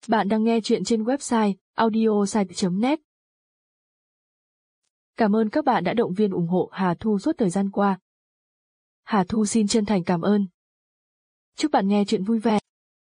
Bạn đang nghe chuyện trên website audiosite.net. Cảm ơn các bạn đã động viên ủng hộ Hà Thu suốt thời gian qua. Hà Thu xin chân thành cảm ơn. Chúc bạn nghe chuyện vui vẻ.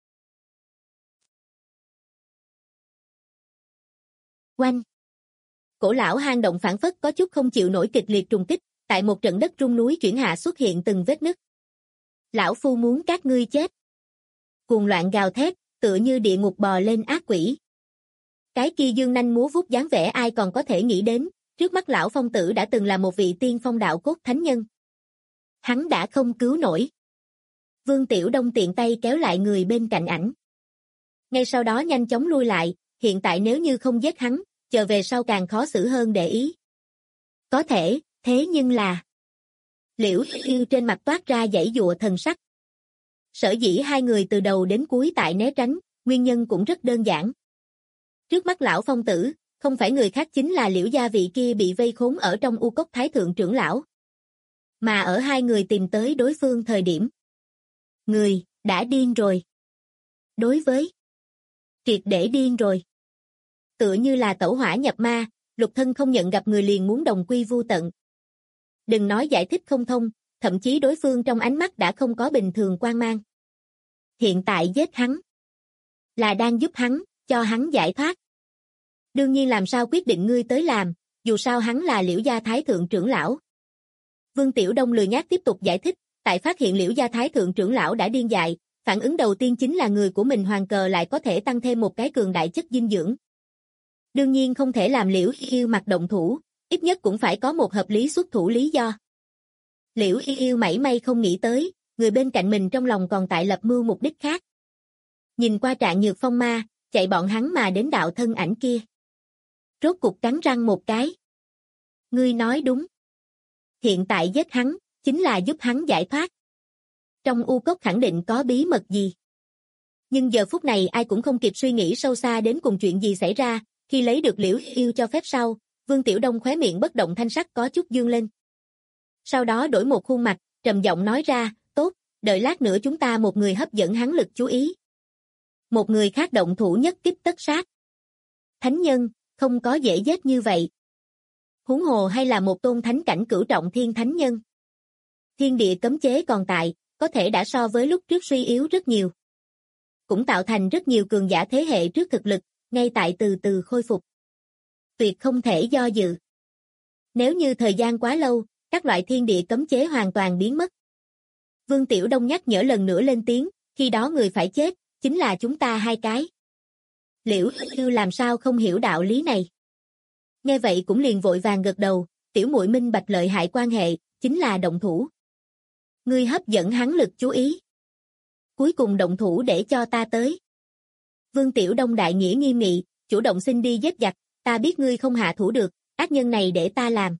Oanh! Cổ lão hang động phảng phất có chút không chịu nổi kịch liệt trùng kích, tại một trận đất rung núi chuyển hạ xuất hiện từng vết nứt. Lão phu muốn các ngươi chết. Cuồng loạn gào thét, tựa như địa ngục bò lên ác quỷ. Cái kia dương nanh múa vuốt dáng vẻ ai còn có thể nghĩ đến, trước mắt lão phong tử đã từng là một vị tiên phong đạo cốt thánh nhân. Hắn đã không cứu nổi. Vương Tiểu Đông tiện tay kéo lại người bên cạnh ảnh. Ngay sau đó nhanh chóng lui lại, hiện tại nếu như không giết hắn, chờ về sau càng khó xử hơn để ý. Có thể, thế nhưng là... Liễu Yêu trên mặt toát ra giãy giụa thần sắc. Sở dĩ hai người từ đầu đến cuối tại né tránh, nguyên nhân cũng rất đơn giản. Trước mắt lão phong tử, không phải người khác chính là Liễu gia vị kia bị vây khốn ở trong u cốc thái thượng trưởng lão. Mà ở hai người tìm tới đối phương thời điểm. Người, đã điên rồi. Đối với... triệt để điên rồi. Tựa như là tẩu hỏa nhập ma, lục thân không nhận gặp người liền muốn đồng quy vu tận. Đừng nói giải thích không thông, thậm chí đối phương trong ánh mắt đã không có bình thường quan mang. Hiện tại giết hắn. Là đang giúp hắn, cho hắn giải thoát. Đương nhiên làm sao quyết định ngươi tới làm, dù sao hắn là Liễu gia thái thượng trưởng lão. Vương Tiểu Đông lười nhác tiếp tục giải thích, tại phát hiện Liễu gia thái thượng trưởng lão đã điên dại, phản ứng đầu tiên chính là người của mình Hoàng Cờ lại có thể tăng thêm một cái cường đại chất dinh dưỡng. Đương nhiên không thể làm Liễu Yêu mặt động thủ, ít nhất cũng phải có một hợp lý xuất thủ lý do. Liễu Yêu mảy may không nghĩ tới, người bên cạnh mình trong lòng còn tại lập mưu mục đích khác. Nhìn qua Trạng Nhược Phong ma, chạy bọn hắn mà đến đạo thân ảnh kia. Rốt cục cắn răng một cái. Ngươi nói đúng. Hiện tại giết hắn, chính là giúp hắn giải thoát. Trong u cốc khẳng định có bí mật gì. Nhưng giờ phút này ai cũng không kịp suy nghĩ sâu xa đến cùng chuyện gì xảy ra, khi lấy được Liễu Yêu cho phép sau, Vương Tiểu Đông khóe miệng bất động thanh sắc có chút dương lên. Sau đó đổi một khuôn mặt, trầm giọng nói ra, tốt, đợi lát nữa chúng ta một người hấp dẫn hắn lực chú ý. Một người khác động thủ nhất kích tất sát. Thánh nhân, không có dễ giết như vậy. Huống hồ hay là một tôn thánh cảnh cửu trọng thiên thánh nhân. Thiên địa cấm chế còn tại, có thể đã so với lúc trước suy yếu rất nhiều. Cũng tạo thành rất nhiều cường giả thế hệ trước thực lực, ngay tại từ từ khôi phục. Tuyệt không thể do dự. Nếu như thời gian quá lâu, các loại thiên địa cấm chế hoàn toàn biến mất. Vương Tiểu Đông nhắc nhở lần nữa lên tiếng, khi đó người phải chết, chính là chúng ta hai cái. Liễu Yêu làm sao không hiểu đạo lý này. Nghe vậy cũng liền vội vàng gật đầu, tiểu muội minh bạch lợi hại quan hệ, chính là động thủ. Ngươi hấp dẫn hắn lực chú ý. Cuối cùng động thủ để cho ta tới. Vương Tiểu Đông đại nghĩa nghiêm nghị, chủ động xin đi giết giặc, ta biết ngươi không hạ thủ được, ác nhân này để ta làm.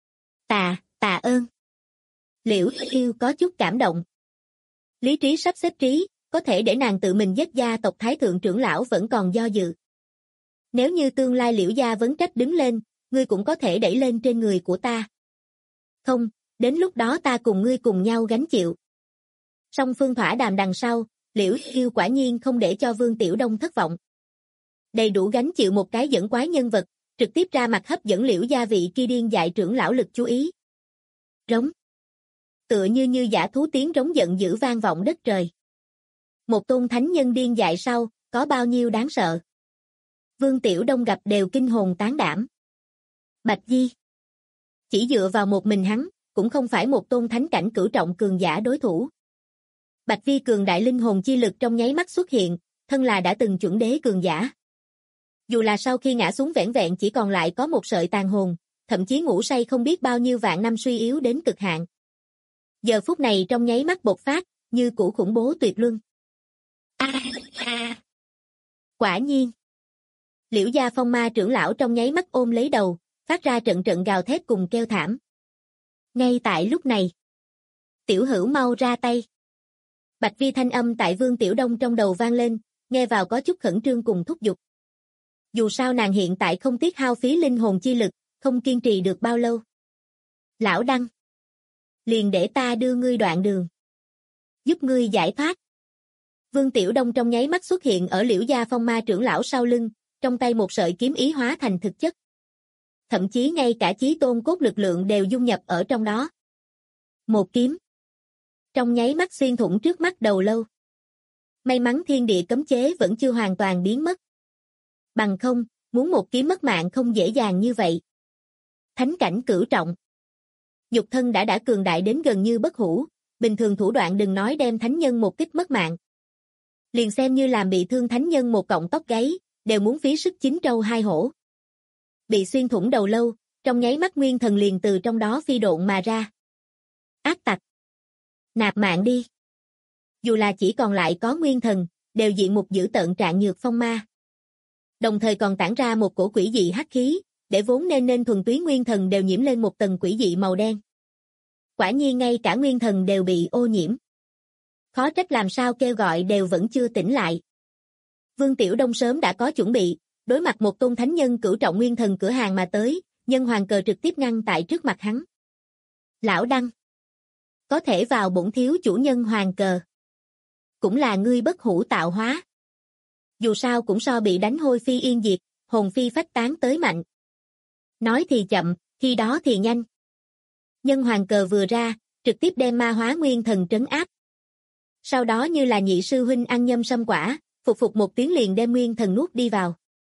Tạ ơn. Liễu Yêu có chút cảm động. Lý trí sắp xếp trí, có thể để nàng tự mình giết gia tộc thái thượng trưởng lão vẫn còn do dự. Nếu như tương lai Liễu gia vấn trách đứng lên, ngươi cũng có thể đẩy lên trên người của ta. Không, đến lúc đó ta cùng ngươi cùng nhau gánh chịu. Song phương thỏa đàm đằng sau, Liễu Yêu quả nhiên không để cho Vương Tiểu Đông thất vọng. Đầy đủ gánh chịu một cái dẫn quái nhân vật, trực tiếp ra mặt hấp dẫn Liễu gia vị kia điên dại trưởng lão lực chú ý. Rống. Tựa như dã thú tiếng rống giận dữ vang vọng đất trời. Một tôn thánh nhân điên dại sau, có bao nhiêu đáng sợ. Vương Tiểu Đông gặp đều kinh hồn tán đảm. Bạch Di. Chỉ dựa vào một mình hắn, cũng không phải một tôn thánh cảnh cửu trọng cường giả đối thủ. Bạch Vi cường đại linh hồn chi lực trong nháy mắt xuất hiện, thân là đã từng chuẩn đế cường giả. Dù là sau khi ngã xuống vẻn vẹn chỉ còn lại có một sợi tàn hồn, thậm chí ngủ say không biết bao nhiêu vạn năm suy yếu đến cực hạn. Giờ phút này trong nháy mắt bộc phát, như củ khủng bố tuyệt luân. Quả nhiên. Liễu gia phong ma trưởng lão trong nháy mắt ôm lấy đầu, phát ra trận trận gào thét cùng kêu thảm. Ngay tại lúc này, tiểu hữu mau ra tay. Bạch Vi thanh âm tại Vương Tiểu Đông trong đầu vang lên, nghe vào có chút khẩn trương cùng thúc giục. Dù sao nàng hiện tại không tiếc hao phí linh hồn chi lực, không kiên trì được bao lâu. Lão Đăng, liền để ta đưa ngươi đoạn đường. Giúp ngươi giải thoát. Vương Tiểu Đông trong nháy mắt xuất hiện ở Liễu gia phong ma trưởng lão sau lưng, trong tay một sợi kiếm ý hóa thành thực chất. Thậm chí ngay cả chí tôn cốt lực lượng đều dung nhập ở trong đó. Một kiếm. Trong nháy mắt xuyên thủng trước mắt đầu lâu. May mắn thiên địa cấm chế vẫn chưa hoàn toàn biến mất. Bằng không, muốn một kiếm mất mạng không dễ dàng như vậy. Thánh cảnh cửu trọng. Nhục thân đã cường đại đến gần như bất hủ, bình thường thủ đoạn đừng nói đem thánh nhân một kích mất mạng. Liền xem như làm bị thương thánh nhân một cọng tóc gáy, đều muốn phí sức chín trâu hai hổ. Bị xuyên thủng đầu lâu, trong nháy mắt nguyên thần liền từ trong đó phi độn mà ra. Ác tặc. Nạp mạng đi. Dù là chỉ còn lại có nguyên thần, đều diện một dữ tợn trạng nhược phong ma. Đồng thời còn tản ra một cổ quỷ dị hắc khí, để vốn nên thuần túy nguyên thần đều nhiễm lên một tầng quỷ dị màu đen. Quả nhiên ngay cả nguyên thần đều bị ô nhiễm. Khó trách làm sao kêu gọi đều vẫn chưa tỉnh lại. Vương Tiểu Đông sớm đã có chuẩn bị, đối mặt một tôn thánh nhân cửu trọng nguyên thần cửa hàng mà tới, nhân hoàng cờ trực tiếp ngăn tại trước mặt hắn. Lão Đăng. Có thể vào bổn thiếu chủ nhân hoàng cờ. Cũng là ngươi bất hủ tạo hóa. Dù sao cũng so bị đánh hôi phi yên diệt, hồn phi phách tán tới mạnh. Nói thì chậm, khi đó thì nhanh. Nhân hoàng cờ vừa ra, trực tiếp đem ma hóa nguyên thần trấn áp. Sau đó như là nhị sư huynh ăn nhâm sâm quả, phục một tiếng liền đem nguyên thần nuốt đi vào.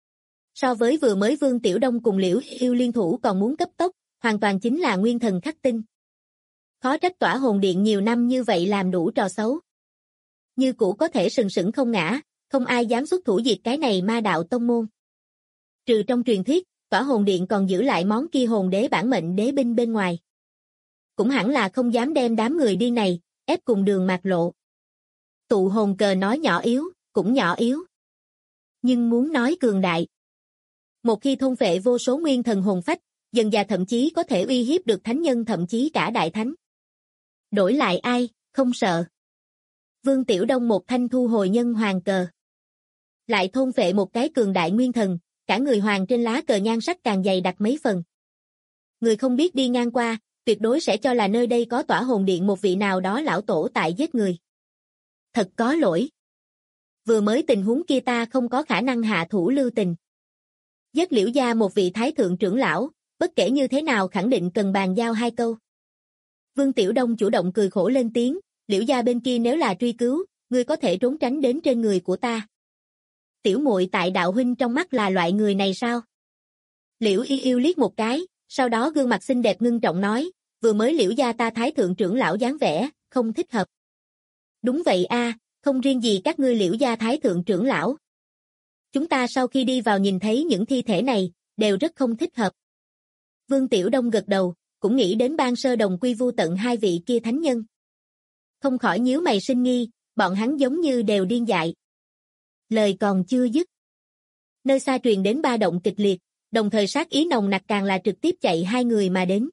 So với vừa mới Vương Tiểu Đông cùng Liễu Yêu liên thủ còn muốn cấp tốc, hoàn toàn chính là nguyên thần khắc tinh. Khó trách tỏa hồn điện nhiều năm như vậy làm đủ trò xấu. Như cũ có thể sừng sững không ngã, không ai dám xuất thủ diệt cái này ma đạo tông môn. Trừ trong truyền thuyết, tỏa hồn điện còn giữ lại món kia hồn đế bản mệnh đế binh bên ngoài. Cũng hẳn là không dám đem đám người điên này, ép cùng đường mạt lộ. Tụ hồn cờ nói nhỏ yếu, cũng nhỏ yếu. Nhưng muốn nói cường đại. Một khi thôn phệ vô số nguyên thần hồn phách, dần dà thậm chí có thể uy hiếp được thánh nhân thậm chí cả đại thánh. Đổi lại ai, không sợ. Vương Tiểu Đông một thanh thu hồi nhân hoàng cờ. Lại thôn phệ một cái cường đại nguyên thần, cả người hoàng trên lá cờ nhan sắc càng dày đặc mấy phần. Người không biết đi ngang qua, tuyệt đối sẽ cho là nơi đây có tỏa hồn điện một vị nào đó lão tổ tại giết người. Thật có lỗi. Vừa mới tình huống kia ta không có khả năng hạ thủ lưu tình. Giết Liễu gia một vị thái thượng trưởng lão, bất kể như thế nào khẳng định cần bàn giao hai câu. Vương Tiểu Đông chủ động cười khổ lên tiếng, Liễu gia bên kia nếu là truy cứu, ngươi có thể trốn tránh đến trên người của ta. Tiểu muội tại đạo huynh trong mắt là loại người này sao? Liễu Yêu liếc một cái, sau đó gương mặt xinh đẹp ngưng trọng nói, vừa mới Liễu gia ta thái thượng trưởng lão dáng vẻ, không thích hợp. Đúng vậy a, không riêng gì các ngươi Liễu gia thái thượng trưởng lão. Chúng ta sau khi đi vào nhìn thấy những thi thể này, đều rất không thích hợp. Vương Tiểu Đông gật đầu, cũng nghĩ đến ban sơ đồng quy vu tận hai vị kia thánh nhân. Không khỏi nhíu mày sinh nghi, bọn hắn giống như đều điên dại. Lời còn chưa dứt. Nơi xa truyền đến ba động kịch liệt, đồng thời sát ý nồng nặc càng là trực tiếp chạy hai người mà đến.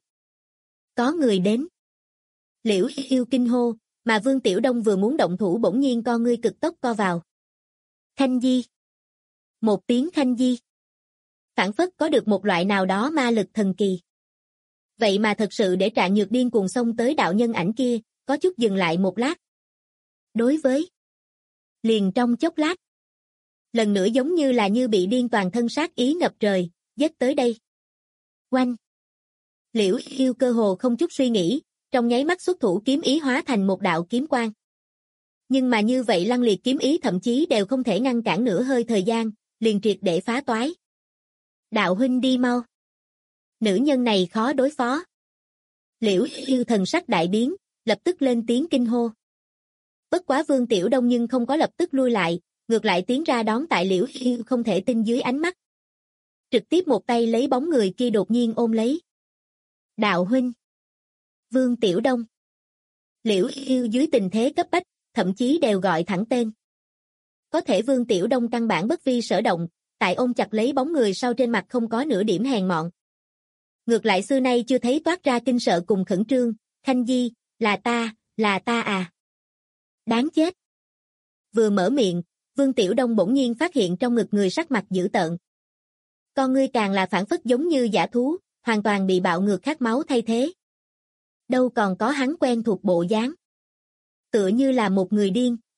Có người đến. Liễu Yêu kinh hô, mà Vương Tiểu Đông vừa muốn động thủ bỗng nhiên con ngươi cực tốc co vào. Khanh Di. Một tiếng Khanh Di. Phản phất có được một loại nào đó ma lực thần kỳ. Vậy mà thật sự để Trạng Nhược điên cuồng xông tới đạo nhân ảnh kia, có chút dừng lại một lát. Đối với. Liền trong chốc lát. Lần nữa giống như là như bị điên toàn thân sát ý ngập trời, giết tới đây. Oanh. Liễu Yêu cơ hồ không chút suy nghĩ, trong nháy mắt xuất thủ kiếm ý hóa thành một đạo kiếm quang. Nhưng mà như vậy lăng liệt kiếm ý thậm chí đều không thể ngăn cản nửa hơi thời gian, liền triệt để phá toái. Đạo huynh đi mau. Nữ nhân này khó đối phó. Liễu Yêu thần sắc đại biến, lập tức lên tiếng kinh hô. Bất quá Vương Tiểu Đông nhưng không có lập tức lui lại, ngược lại tiến ra đón tại Liễu Yêu không thể tin dưới ánh mắt. Trực tiếp một tay lấy bóng người kia đột nhiên ôm lấy. Đạo huynh. Vương Tiểu Đông. Liễu Yêu dưới tình thế cấp bách, thậm chí đều gọi thẳng tên. Có thể Vương Tiểu Đông căn bản bất vi sở động, tại ôm chặt lấy bóng người sau trên mặt không có nửa điểm hèn mọn. Ngược lại xưa nay chưa thấy toát ra kinh sợ cùng khẩn trương, Khanh Di, là ta à. Đáng chết. Vừa mở miệng, Vương Tiểu Đông bỗng nhiên phát hiện trong ngực người sắc mặt dữ tợn. Con ngươi càng là phản phất giống như dã thú, hoàn toàn bị bạo ngược khát máu thay thế. Đâu còn có hắn quen thuộc bộ dáng. Tựa như là một người điên,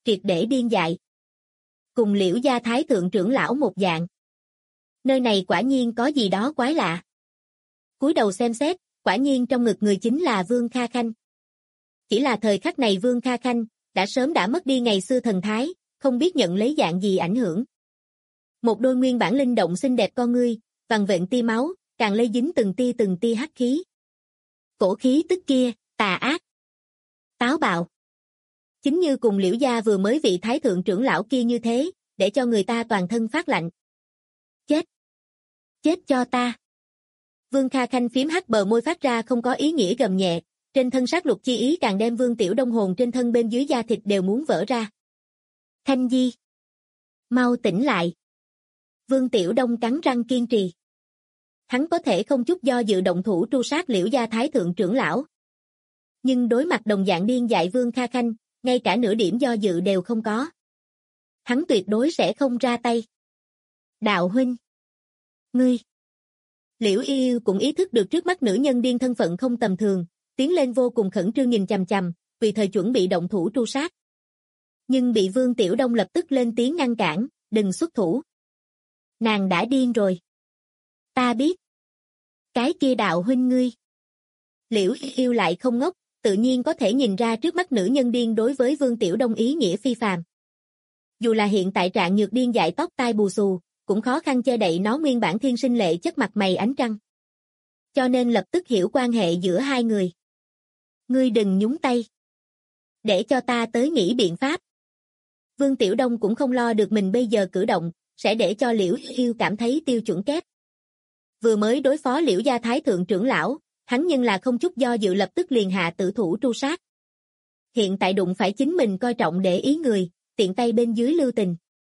triệt để điên dại. Cùng Liễu gia thái thượng trưởng lão một dạng. Nơi này quả nhiên có gì đó quái lạ. Cúi đầu xem xét, quả nhiên trong ngực người chính là Vương Kha Khanh. Chỉ là thời khắc này Vương Kha Khanh đã mất đi ngày xưa thần thái, không biết nhận lấy dạng gì ảnh hưởng. Một đôi nguyên bản linh động xinh đẹp con ngươi, vằn vện tia máu, càng lây dính từng tia hắc khí. Cổ khí tức kia, tà ác, táo bạo. Chính như cùng Liễu gia vừa mới vị thái thượng trưởng lão kia như thế, để cho người ta toàn thân phát lạnh. Chết! Chết cho ta! Vương Kha Khanh phím hắc bờ môi phát ra không có ý nghĩa gầm nhẹ, trên thân sát lục chi ý càng đem Vương Tiểu Đông hồn trên thân bên dưới da thịt đều muốn vỡ ra. Khanh Di! Mau tỉnh lại! Vương Tiểu Đông cắn răng kiên trì. Hắn có thể không chút do dự động thủ tru sát Liễu gia thái thượng trưởng lão. Nhưng đối mặt đồng dạng điên dại Vương Kha Khanh, ngay cả nửa điểm do dự đều không có. Hắn tuyệt đối sẽ không ra tay. Đạo huynh! Ngươi! Liễu Yêu cũng ý thức được trước mắt nữ nhân điên thân phận không tầm thường, tiến lên vô cùng khẩn trương nhìn chằm chằm, vì thời chuẩn bị động thủ tru sát. Nhưng bị Vương Tiểu Đông lập tức lên tiếng ngăn cản, đừng xuất thủ. Nàng đã điên rồi. Ta biết. Cái kia đạo huynh ngươi. Liễu Yêu lại không ngốc, tự nhiên có thể nhìn ra trước mắt nữ nhân điên đối với Vương Tiểu Đông ý nghĩa phi phàm. Dù là hiện tại trạng nhược điên dại tóc tai bù xù, cũng khó khăn che đậy nó nguyên bản thiên sinh lệ chất mặt mày ánh trăng. Cho nên lập tức hiểu quan hệ giữa hai người. Ngươi đừng nhúng tay. Để cho ta tới nghĩ biện pháp. Vương Tiểu Đông cũng không lo được mình bây giờ cử động, sẽ để cho Liễu Yêu cảm thấy tiêu chuẩn kép. Vừa mới đối phó Liễu gia thái thượng trưởng lão, hắn nhưng là không chút do dự lập tức liền hạ tử thủ tru sát. Hiện tại đụng phải chính mình coi trọng để ý người, tiện tay bên dưới lưu tình.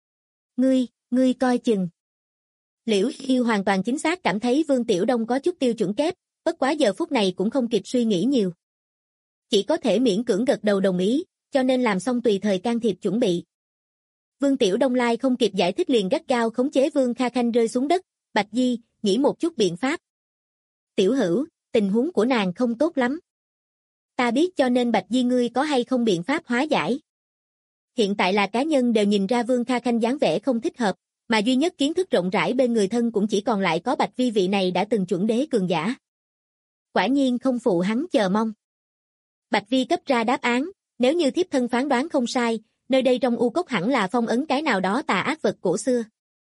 Ngươi coi chừng. Liễu Yêu hoàn toàn chính xác cảm thấy Vương Tiểu Đông có chút tiêu chuẩn kép, bất quá giờ phút này cũng không kịp suy nghĩ nhiều. Chỉ có thể miễn cưỡng gật đầu đồng ý, cho nên làm xong tùy thời can thiệp chuẩn bị. Vương Tiểu Đông lai không kịp giải thích liền gắt gao khống chế Vương Kha Khanh rơi xuống đất, Bạch Di, nghĩ một chút biện pháp. Tiểu Hữu, tình huống của nàng không tốt lắm. Ta biết cho nên Bạch Di ngươi có hay không biện pháp hóa giải. Hiện tại là cá nhân đều nhìn ra Vương Kha Khanh dáng vẻ không thích hợp, mà duy nhất kiến thức rộng rãi bên người thân cũng chỉ còn lại có Bạch Vi vị này đã từng chuẩn đế cường giả. Quả nhiên không phụ hắn chờ mong. Bạch Vi cấp ra đáp án, nếu như thiếp thân phán đoán không sai, nơi đây trong u cốc hẳn là phong ấn cái nào đó tà ác vật cổ xưa.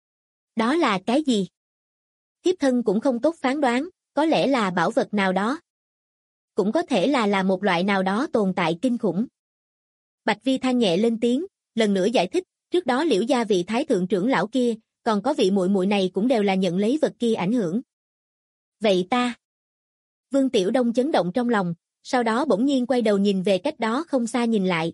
Đó là cái gì? Thiếp thân cũng không tốt phán đoán, có lẽ là bảo vật nào đó. Cũng có thể là một loại nào đó tồn tại kinh khủng. Bạch Vi than nhẹ lên tiếng, lần nữa giải thích, trước đó Liễu gia vị thái thượng trưởng lão kia, còn có vị muội muội này cũng đều là nhận lấy vật kia ảnh hưởng. Vậy ta? Vương Tiểu Đông chấn động trong lòng, sau đó bỗng nhiên quay đầu nhìn về cách đó không xa nhìn lại.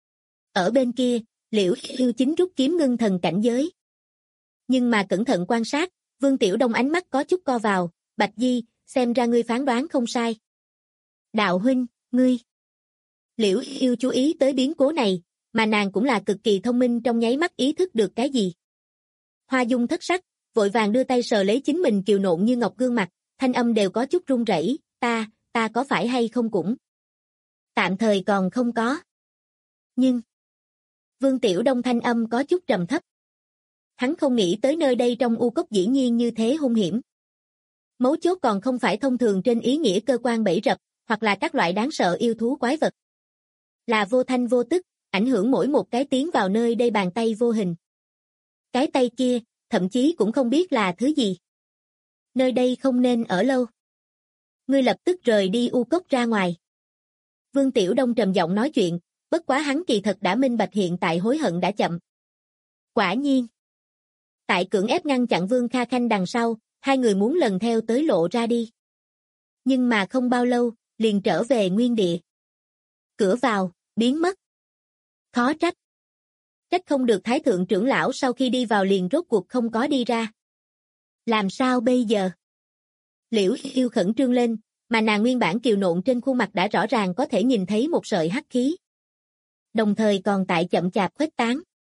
Ở bên kia, Liễu Yêu chính rút kiếm ngưng thần cảnh giới. Nhưng mà cẩn thận quan sát, Vương Tiểu Đông ánh mắt có chút co vào, Bạch Di, xem ra ngươi phán đoán không sai. Đạo huynh, ngươi. Liễu Yêu chú ý tới biến cố này, mà nàng cũng là cực kỳ thông minh trong nháy mắt ý thức được cái gì. Hoa dung thất sắc, vội vàng đưa tay sờ lấy chính mình kiều nộn như ngọc gương mặt, thanh âm đều có chút run rẩy, ta có phải hay không cũng. Tạm thời còn không có. Nhưng, Vương Tiểu Đông thanh âm có chút trầm thấp. Hắn không nghĩ tới nơi đây trong u cốc dĩ nhiên như thế hung hiểm. Mấu chốt còn không phải thông thường trên ý nghĩa cơ quan bẫy rập, hoặc là các loại đáng sợ yêu thú quái vật. Là vô thanh vô tức, ảnh hưởng mỗi một cái tiến vào nơi đây bàn tay vô hình. Cái tay kia, thậm chí cũng không biết là thứ gì. Nơi đây không nên ở lâu. Ngươi lập tức rời đi u cốc ra ngoài. Vương Tiểu Đông trầm giọng nói chuyện, bất quá hắn kỳ thật đã minh bạch hiện tại hối hận đã chậm. Quả nhiên. Tại cưỡng ép ngăn chặn Vương Kha Khanh đằng sau, hai người muốn lần theo tới lộ ra đi. Nhưng mà không bao lâu, liền trở về nguyên địa. Cửa vào, biến mất. Khó trách. Trách không được thái thượng trưởng lão sau khi đi vào liền rốt cuộc không có đi ra. Làm sao bây giờ? Liễu Yêu khẩn trương lên, mà nàng nguyên bản kiều nộn trên khuôn mặt đã rõ ràng có thể nhìn thấy một sợi hắc khí. Đồng thời còn tại chậm chạp khuếch tán.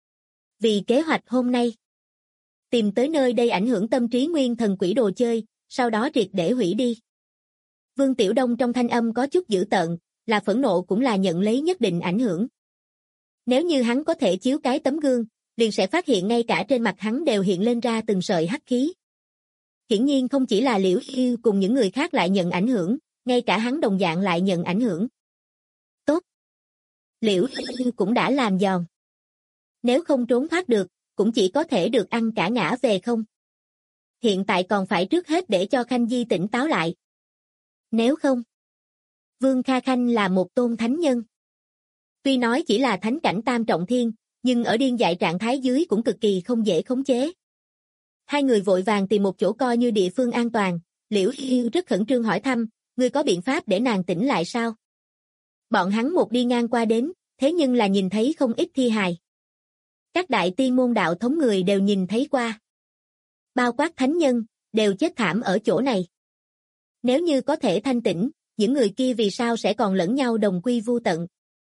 Vì kế hoạch hôm nay, tìm tới nơi đây ảnh hưởng tâm trí nguyên thần quỷ đồ chơi, sau đó triệt để hủy đi. Vương Tiểu Đông trong thanh âm có chút dữ tợn, là phẫn nộ cũng là nhận lấy nhất định ảnh hưởng. Nếu như hắn có thể chiếu cái tấm gương, liền sẽ phát hiện ngay cả trên mặt hắn đều hiện lên ra từng sợi hắc khí. Hiển nhiên không chỉ là Liễu Yêu cùng những người khác lại nhận ảnh hưởng, ngay cả hắn đồng dạng lại nhận ảnh hưởng. Tốt. Liễu Yêu cũng đã làm giòn. Nếu không trốn thoát được, cũng chỉ có thể được ăn cả ngã về không. Hiện tại còn phải trước hết để cho Khanh Di tỉnh táo lại. Nếu không, Vương Kha Khanh là một tôn thánh nhân. Tuy nói chỉ là thánh cảnh tam trọng thiên, nhưng ở điên dại trạng thái dưới cũng cực kỳ không dễ khống chế. Hai người vội vàng tìm một chỗ coi như địa phương an toàn, Liễu Yêu rất khẩn trương hỏi thăm, ngươi có biện pháp để nàng tỉnh lại sao? Bọn hắn một đi ngang qua đến, thế nhưng là nhìn thấy không ít thi hài. Các đại tiên môn đạo thống người đều nhìn thấy qua. Bao quát thánh nhân, đều chết thảm ở chỗ này. Nếu như có thể thanh tỉnh, những người kia vì sao sẽ còn lẫn nhau đồng quy vu tận?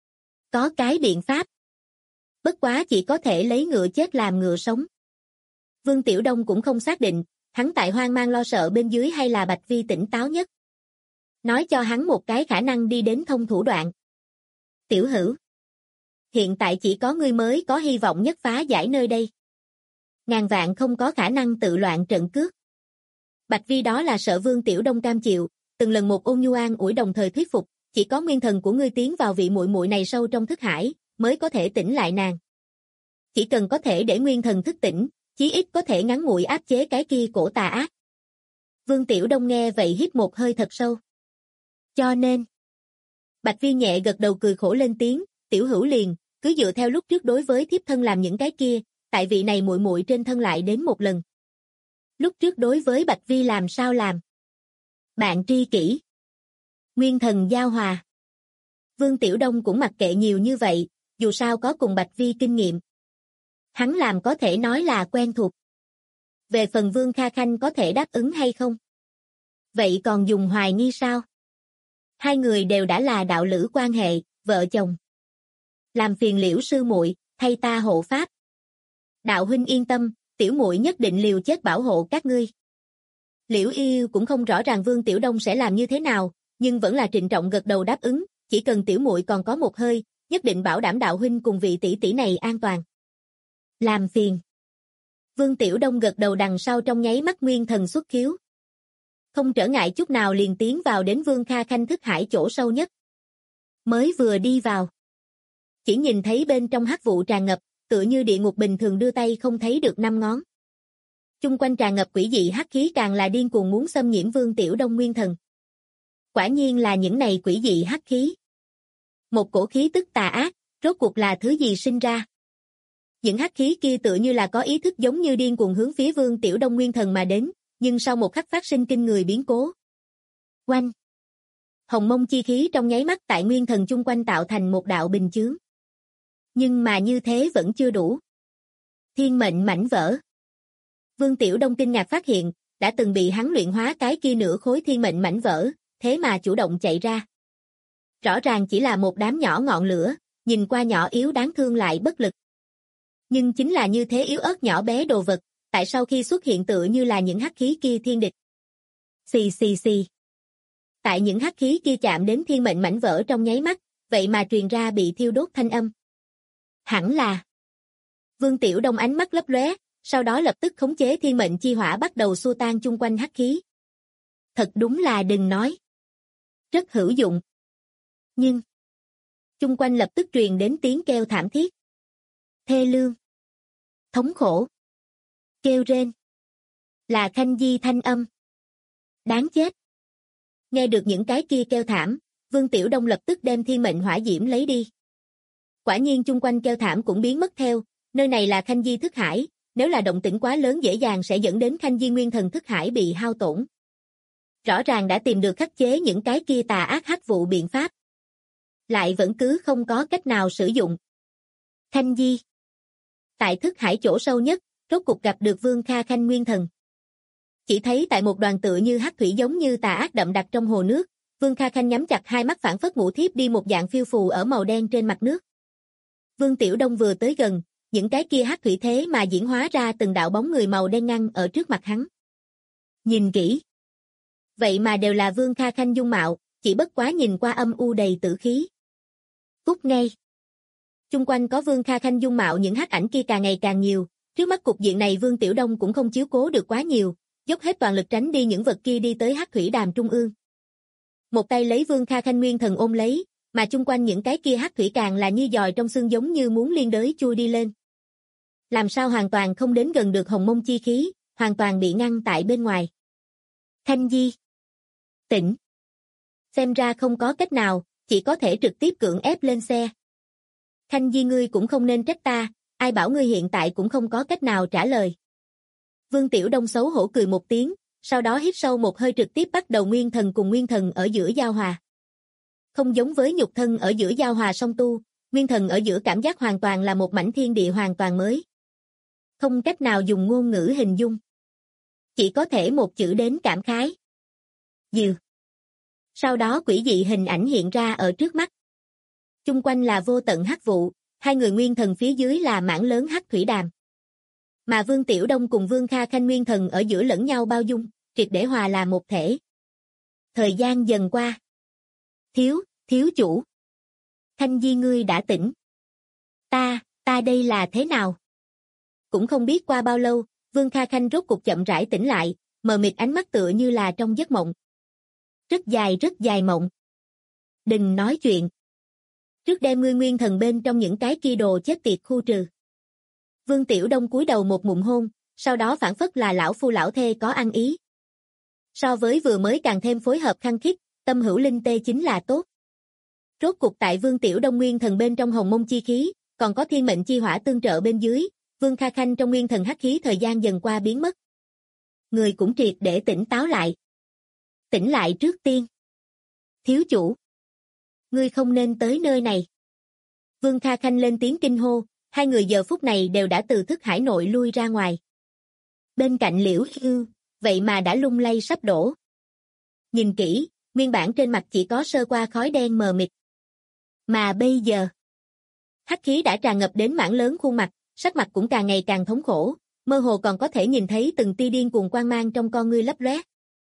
Có cái biện pháp. Bất quá chỉ có thể lấy ngựa chết làm ngựa sống. Vương Tiểu Đông cũng không xác định, hắn tại hoang mang lo sợ bên dưới hay là Bạch Vi tỉnh táo nhất. Nói cho hắn một cái khả năng đi đến thông thủ đoạn. Tiểu Hữu, hiện tại chỉ có ngươi mới có hy vọng nhất phá giải nơi đây. Ngàn vạn không có khả năng tự loạn trận cước. Bạch Vi đó là sợ Vương Tiểu Đông cam chịu, từng lần một ôn nhu an ủi đồng thời thuyết phục, chỉ có nguyên thần của ngươi tiến vào vị muội muội này sâu trong thức hải, mới có thể tỉnh lại nàng. Chỉ cần có thể để nguyên thần thức tỉnh, chí ít có thể ngắn ngủi áp chế cái kia cổ tà ác. Vương Tiểu Đông nghe vậy hít một hơi thật sâu. Cho nên, Bạch Vi nhẹ gật đầu cười khổ lên tiếng, Tiểu Hữu liền, cứ dựa theo lúc trước đối với thiếp thân làm những cái kia, tại vị này muội muội trên thân lại đến một lần. Lúc trước đối với Bạch Vi làm sao làm? Bạn tri kỷ. Nguyên thần giao hòa. Vương Tiểu Đông cũng mặc kệ nhiều như vậy, dù sao có cùng Bạch Vi kinh nghiệm. Hắn làm có thể nói là quen thuộc. Về phần Vương Kha Khanh có thể đáp ứng hay không? Vậy còn dùng hoài nghi sao? Hai người đều đã là đạo lữ quan hệ, vợ chồng. Làm phiền Liễu sư muội, thay ta hộ pháp. Đạo huynh yên tâm, tiểu muội nhất định liều chết bảo hộ các ngươi. Liễu Yêu cũng không rõ ràng Vương Tiểu Đông sẽ làm như thế nào, nhưng vẫn là trịnh trọng gật đầu đáp ứng, chỉ cần tiểu muội còn có một hơi, nhất định bảo đảm đạo huynh cùng vị tỷ tỷ này an toàn. Làm phiền. Vương Tiểu Đông gật đầu đằng sau trong nháy mắt nguyên thần xuất khiếu. Không trở ngại chút nào liền tiến vào đến Vương Kha Khanh thức hải chỗ sâu nhất. Mới vừa đi vào, chỉ nhìn thấy bên trong hắc vụ tràn ngập, tựa như địa ngục bình thường đưa tay không thấy được năm ngón. Chung quanh tràn ngập quỷ dị hắc khí càng là điên cuồng muốn xâm nhiễm Vương Tiểu Đông nguyên thần. Quả nhiên là những này quỷ dị hắc khí. Một cổ khí tức tà ác, rốt cuộc là thứ gì sinh ra? Những hắc khí kia tựa như là có ý thức giống như điên cuồng hướng phía Vương Tiểu Đông nguyên thần mà đến, nhưng sau một khắc phát sinh kinh người biến cố. Oanh! Hồng mông chi khí trong nháy mắt tại nguyên thần chung quanh tạo thành một đạo bình chướng. Nhưng mà như thế vẫn chưa đủ. Thiên mệnh mảnh vỡ. Vương Tiểu Đông kinh ngạc phát hiện, đã từng bị hắn luyện hóa cái kia nửa khối thiên mệnh mảnh vỡ, thế mà chủ động chạy ra. Rõ ràng chỉ là một đám nhỏ ngọn lửa, nhìn qua nhỏ yếu đáng thương lại bất lực. Nhưng chính là như thế yếu ớt nhỏ bé đồ vật, tại sao khi xuất hiện tựa như là những hắc khí kia thiên địch. Xì xì xì. Tại những hắc khí kia chạm đến thiên mệnh mảnh vỡ trong nháy mắt, vậy mà truyền ra bị thiêu đốt thanh âm. Hẳn là. Vương Tiểu Đông ánh mắt lấp lóe, sau đó lập tức khống chế thiên mệnh chi hỏa bắt đầu xua tan chung quanh hắc khí. Thật đúng là đừng nói. Rất hữu dụng. Nhưng, chung quanh lập tức truyền đến tiếng kêu thảm thiết. Thê lương. Thống khổ. Kêu rên. Là Khanh Di thanh âm. Đáng chết. Nghe được những cái kia kêu thảm, Vương Tiểu Đông lập tức đem thiên mệnh hỏa diễm lấy đi. Quả nhiên chung quanh kêu thảm cũng biến mất theo, nơi này là Khanh Di thức hải, nếu là động tĩnh quá lớn dễ dàng sẽ dẫn đến Khanh Di nguyên thần thức hải bị hao tổn. Rõ ràng đã tìm được khắc chế những cái kia tà ác hắc vụ biện pháp. Lại vẫn cứ không có cách nào sử dụng. Khanh Di. Tại thức hải chỗ sâu nhất, rốt cục gặp được Vương Kha Khanh nguyên thần. Chỉ thấy tại một đoàn tựa như hắc thủy giống như tà ác đậm đặc trong hồ nước, Vương Kha Khanh nhắm chặt hai mắt phảng phất ngủ thiếp đi một dạng phiêu phù ở màu đen trên mặt nước. Vương Tiểu Đông vừa tới gần, những cái kia hắc thủy thế mà diễn hóa ra từng đạo bóng người màu đen ngăn ở trước mặt hắn. Nhìn kỹ. Vậy mà đều là Vương Kha Khanh dung mạo, chỉ bất quá nhìn qua âm u đầy tử khí. Cút ngay. Chung quanh có Vương Kha Khanh dung mạo những hắc ảnh kia càng ngày càng nhiều, trước mắt cục diện này Vương Tiểu Đông cũng không chiếu cố được quá nhiều, dốc hết toàn lực tránh đi những vật kia đi tới Hắc Thủy Đàm trung ương. Một tay lấy Vương Kha Khanh nguyên thần ôm lấy, mà chung quanh những cái kia hắc thủy càng là như giòi trong xương giống như muốn liên đới chui đi lên. Làm sao hoàn toàn không đến gần được hồng mông chi khí, hoàn toàn bị ngăn tại bên ngoài. Khanh Di, tỉnh. Xem ra không có cách nào, chỉ có thể trực tiếp cưỡng ép lên xe. Khanh Di ngươi cũng không nên trách ta, ai bảo ngươi hiện tại cũng không có cách nào trả lời. Vương Tiểu Đông xấu hổ cười một tiếng, sau đó hít sâu một hơi trực tiếp bắt đầu nguyên thần cùng nguyên thần ở giữa giao hòa. Không giống với nhục thân ở giữa giao hòa song tu, nguyên thần ở giữa cảm giác hoàn toàn là một mảnh thiên địa hoàn toàn mới. Không cách nào dùng ngôn ngữ hình dung. Chỉ có thể một chữ đến cảm khái. Dừ. Sau đó quỷ dị hình ảnh hiện ra ở trước mắt. Chung quanh là vô tận hắc vụ, hai người nguyên thần phía dưới là mảng lớn hắc thủy đàm. Mà Vương Tiểu Đông cùng Vương Kha Khanh nguyên thần ở giữa lẫn nhau bao dung, triệt để hòa là một thể. Thời gian dần qua. Thiếu chủ. Khanh Di ngươi đã tỉnh. Ta đây là thế nào? Cũng không biết qua bao lâu, Vương Kha Khanh rốt cục chậm rãi tỉnh lại, mờ mịt ánh mắt tựa như là trong giấc mộng. Rất dài mộng. Đừng nói chuyện. Trước đem ngươi nguyên thần bên trong những cái kia đồ chết tiệt khu trừ. Vương Tiểu Đông cúi đầu một ngụm hôn, sau đó phản phất là lão phu lão thê có ăn ý. So với vừa mới càng thêm phối hợp khăng khít, tâm hữu linh tê chính là tốt. Rốt cục tại Vương Tiểu Đông nguyên thần bên trong hồng mông chi khí, còn có thiên mệnh chi hỏa tương trợ bên dưới, Vương Kha Khanh trong nguyên thần hắc khí thời gian dần qua biến mất. Người cũng triệt để tỉnh táo lại. Tỉnh lại trước tiên. Thiếu chủ. Ngươi không nên tới nơi này. Vương Kha Khanh lên tiếng kinh hô, hai người giờ phút này đều đã từ thức hải nội lui ra ngoài. Bên cạnh Liễu Hưu, vậy mà đã lung lay sắp đổ. Nhìn kỹ, nguyên bản trên mặt chỉ có sơ qua khói đen mờ mịt. Mà bây giờ, hắc khí đã tràn ngập đến mảng lớn khuôn mặt, sắc mặt cũng càng ngày càng thống khổ, mơ hồ còn có thể nhìn thấy từng tia điên cuồng quang mang trong con ngươi lấp lóe.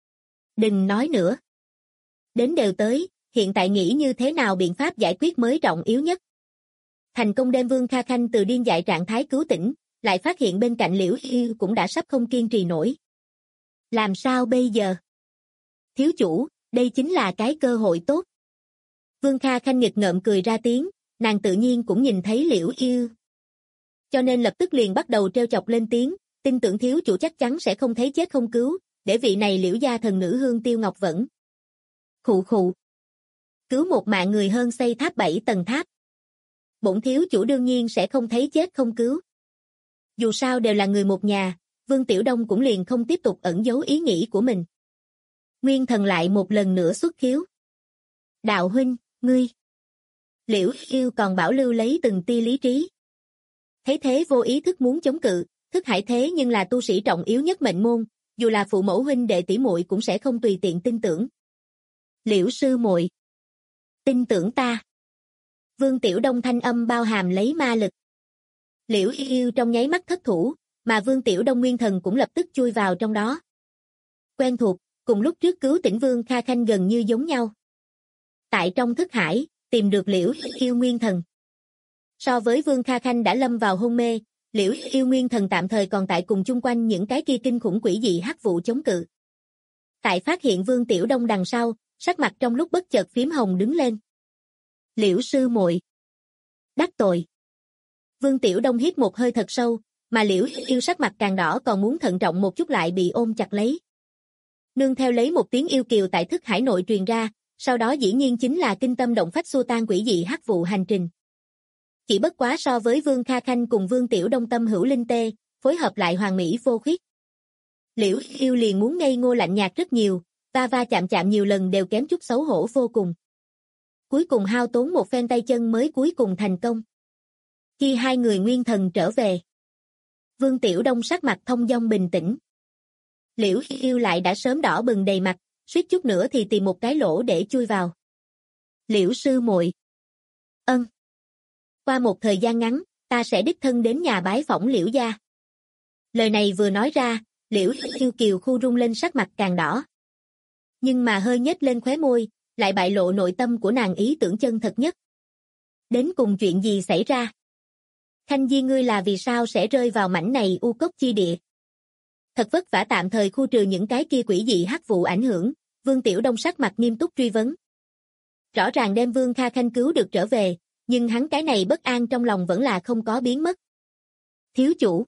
Đừng nói nữa. Đến đều tới, hiện tại nghĩ như thế nào biện pháp giải quyết mới trọng yếu nhất. Thành công đem Vương Kha Khanh từ điên dại trạng thái cứu tỉnh, lại phát hiện bên cạnh Liễu Hiu cũng đã sắp không kiên trì nổi. Làm sao bây giờ? Thiếu chủ, đây chính là cái cơ hội tốt. Vương Kha Khanh nghịch ngợm cười ra tiếng, nàng tự nhiên cũng nhìn thấy Liễu Hiu. Cho nên lập tức liền bắt đầu trêu chọc lên tiếng, tin tưởng thiếu chủ chắc chắn sẽ không thấy chết không cứu, để vị này Liễu gia thần nữ Hương Tiêu Ngọc Vẫn. Khụ khụ. Cứu một mạng người hơn xây tháp 7 tầng tháp. Bổn thiếu chủ đương nhiên sẽ không thấy chết không cứu. Dù sao đều là người một nhà, Vương Tiểu Đông cũng liền không tiếp tục ẩn giấu ý nghĩ của mình. Nguyên thần lại một lần nữa xuất khiếu. Đạo huynh, ngươi. Liễu Yêu còn bảo lưu lấy từng tia lý trí. Thấy thế vô ý thức muốn chống cự, thức hải thế nhưng là tu sĩ trọng yếu nhất mệnh môn, dù là phụ mẫu huynh đệ tỷ muội cũng sẽ không tùy tiện tin tưởng. Liễu sư muội, tin tưởng ta. Vương Tiểu Đông thanh âm bao hàm lấy ma lực. Liễu Yêu trong nháy mắt thất thủ, mà Vương Tiểu Đông nguyên thần cũng lập tức chui vào trong đó. Quen thuộc, cùng lúc trước cứu tỉnh Vương Kha Khanh gần như giống nhau. Tại trong thức hải, tìm được Liễu Yêu nguyên thần. So với Vương Kha Khanh đã lâm vào hôn mê, Liễu Yêu nguyên thần tạm thời còn tại cùng chung quanh những cái kia kinh khủng quỷ dị hắc vụ chống cự. Tại phát hiện Vương Tiểu Đông đằng sau, sắc mặt trong lúc bất chợt phím hồng đứng lên. Liễu sư muội, đắc tội. Vương Tiểu Đông hít một hơi thật sâu, mà Liễu Yêu sắc mặt càng đỏ còn muốn thận trọng một chút lại bị ôm chặt lấy. Nương theo lấy một tiếng yêu kiều tại thức hải nội truyền ra, sau đó dĩ nhiên chính là kinh tâm động phách xua tan quỷ dị hắc vụ hành trình. Chỉ bất quá so với Vương Kha Khanh cùng Vương Tiểu Đông tâm hữu linh tê, phối hợp lại hoàn mỹ vô khuyết. Liễu Yêu liền muốn ngây ngô lạnh nhạt rất nhiều, va va chạm chạm nhiều lần đều kém chút xấu hổ vô cùng. Cuối cùng hao tốn một phen tay chân mới cuối cùng thành công. Khi hai người nguyên thần trở về, Vương Tiểu Đông sắc mặt thông dong bình tĩnh. Liễu Yêu lại đã sớm đỏ bừng đầy mặt, suýt chút nữa thì tìm một cái lỗ để chui vào. Liễu sư muội. Ân. Qua một thời gian ngắn, ta sẽ đích thân đến nhà bái phỏng Liễu gia. Lời này vừa nói ra, Liễu Yêu kiều khu rung lên sắc mặt càng đỏ. Nhưng mà hơi nhếch lên khóe môi, lại bại lộ nội tâm của nàng ý tưởng chân thật nhất. Đến cùng chuyện gì xảy ra? Khanh Di, ngươi là vì sao sẽ rơi vào mảnh này u cốc chi địa? Thật vất vả tạm thời khu trừ những cái kia quỷ dị hắc vụ ảnh hưởng, Vương Tiểu Đông sắc mặt nghiêm túc truy vấn. Rõ ràng đem Vương Kha Khanh cứu được trở về, nhưng hắn cái này bất an trong lòng vẫn là không có biến mất. Thiếu chủ.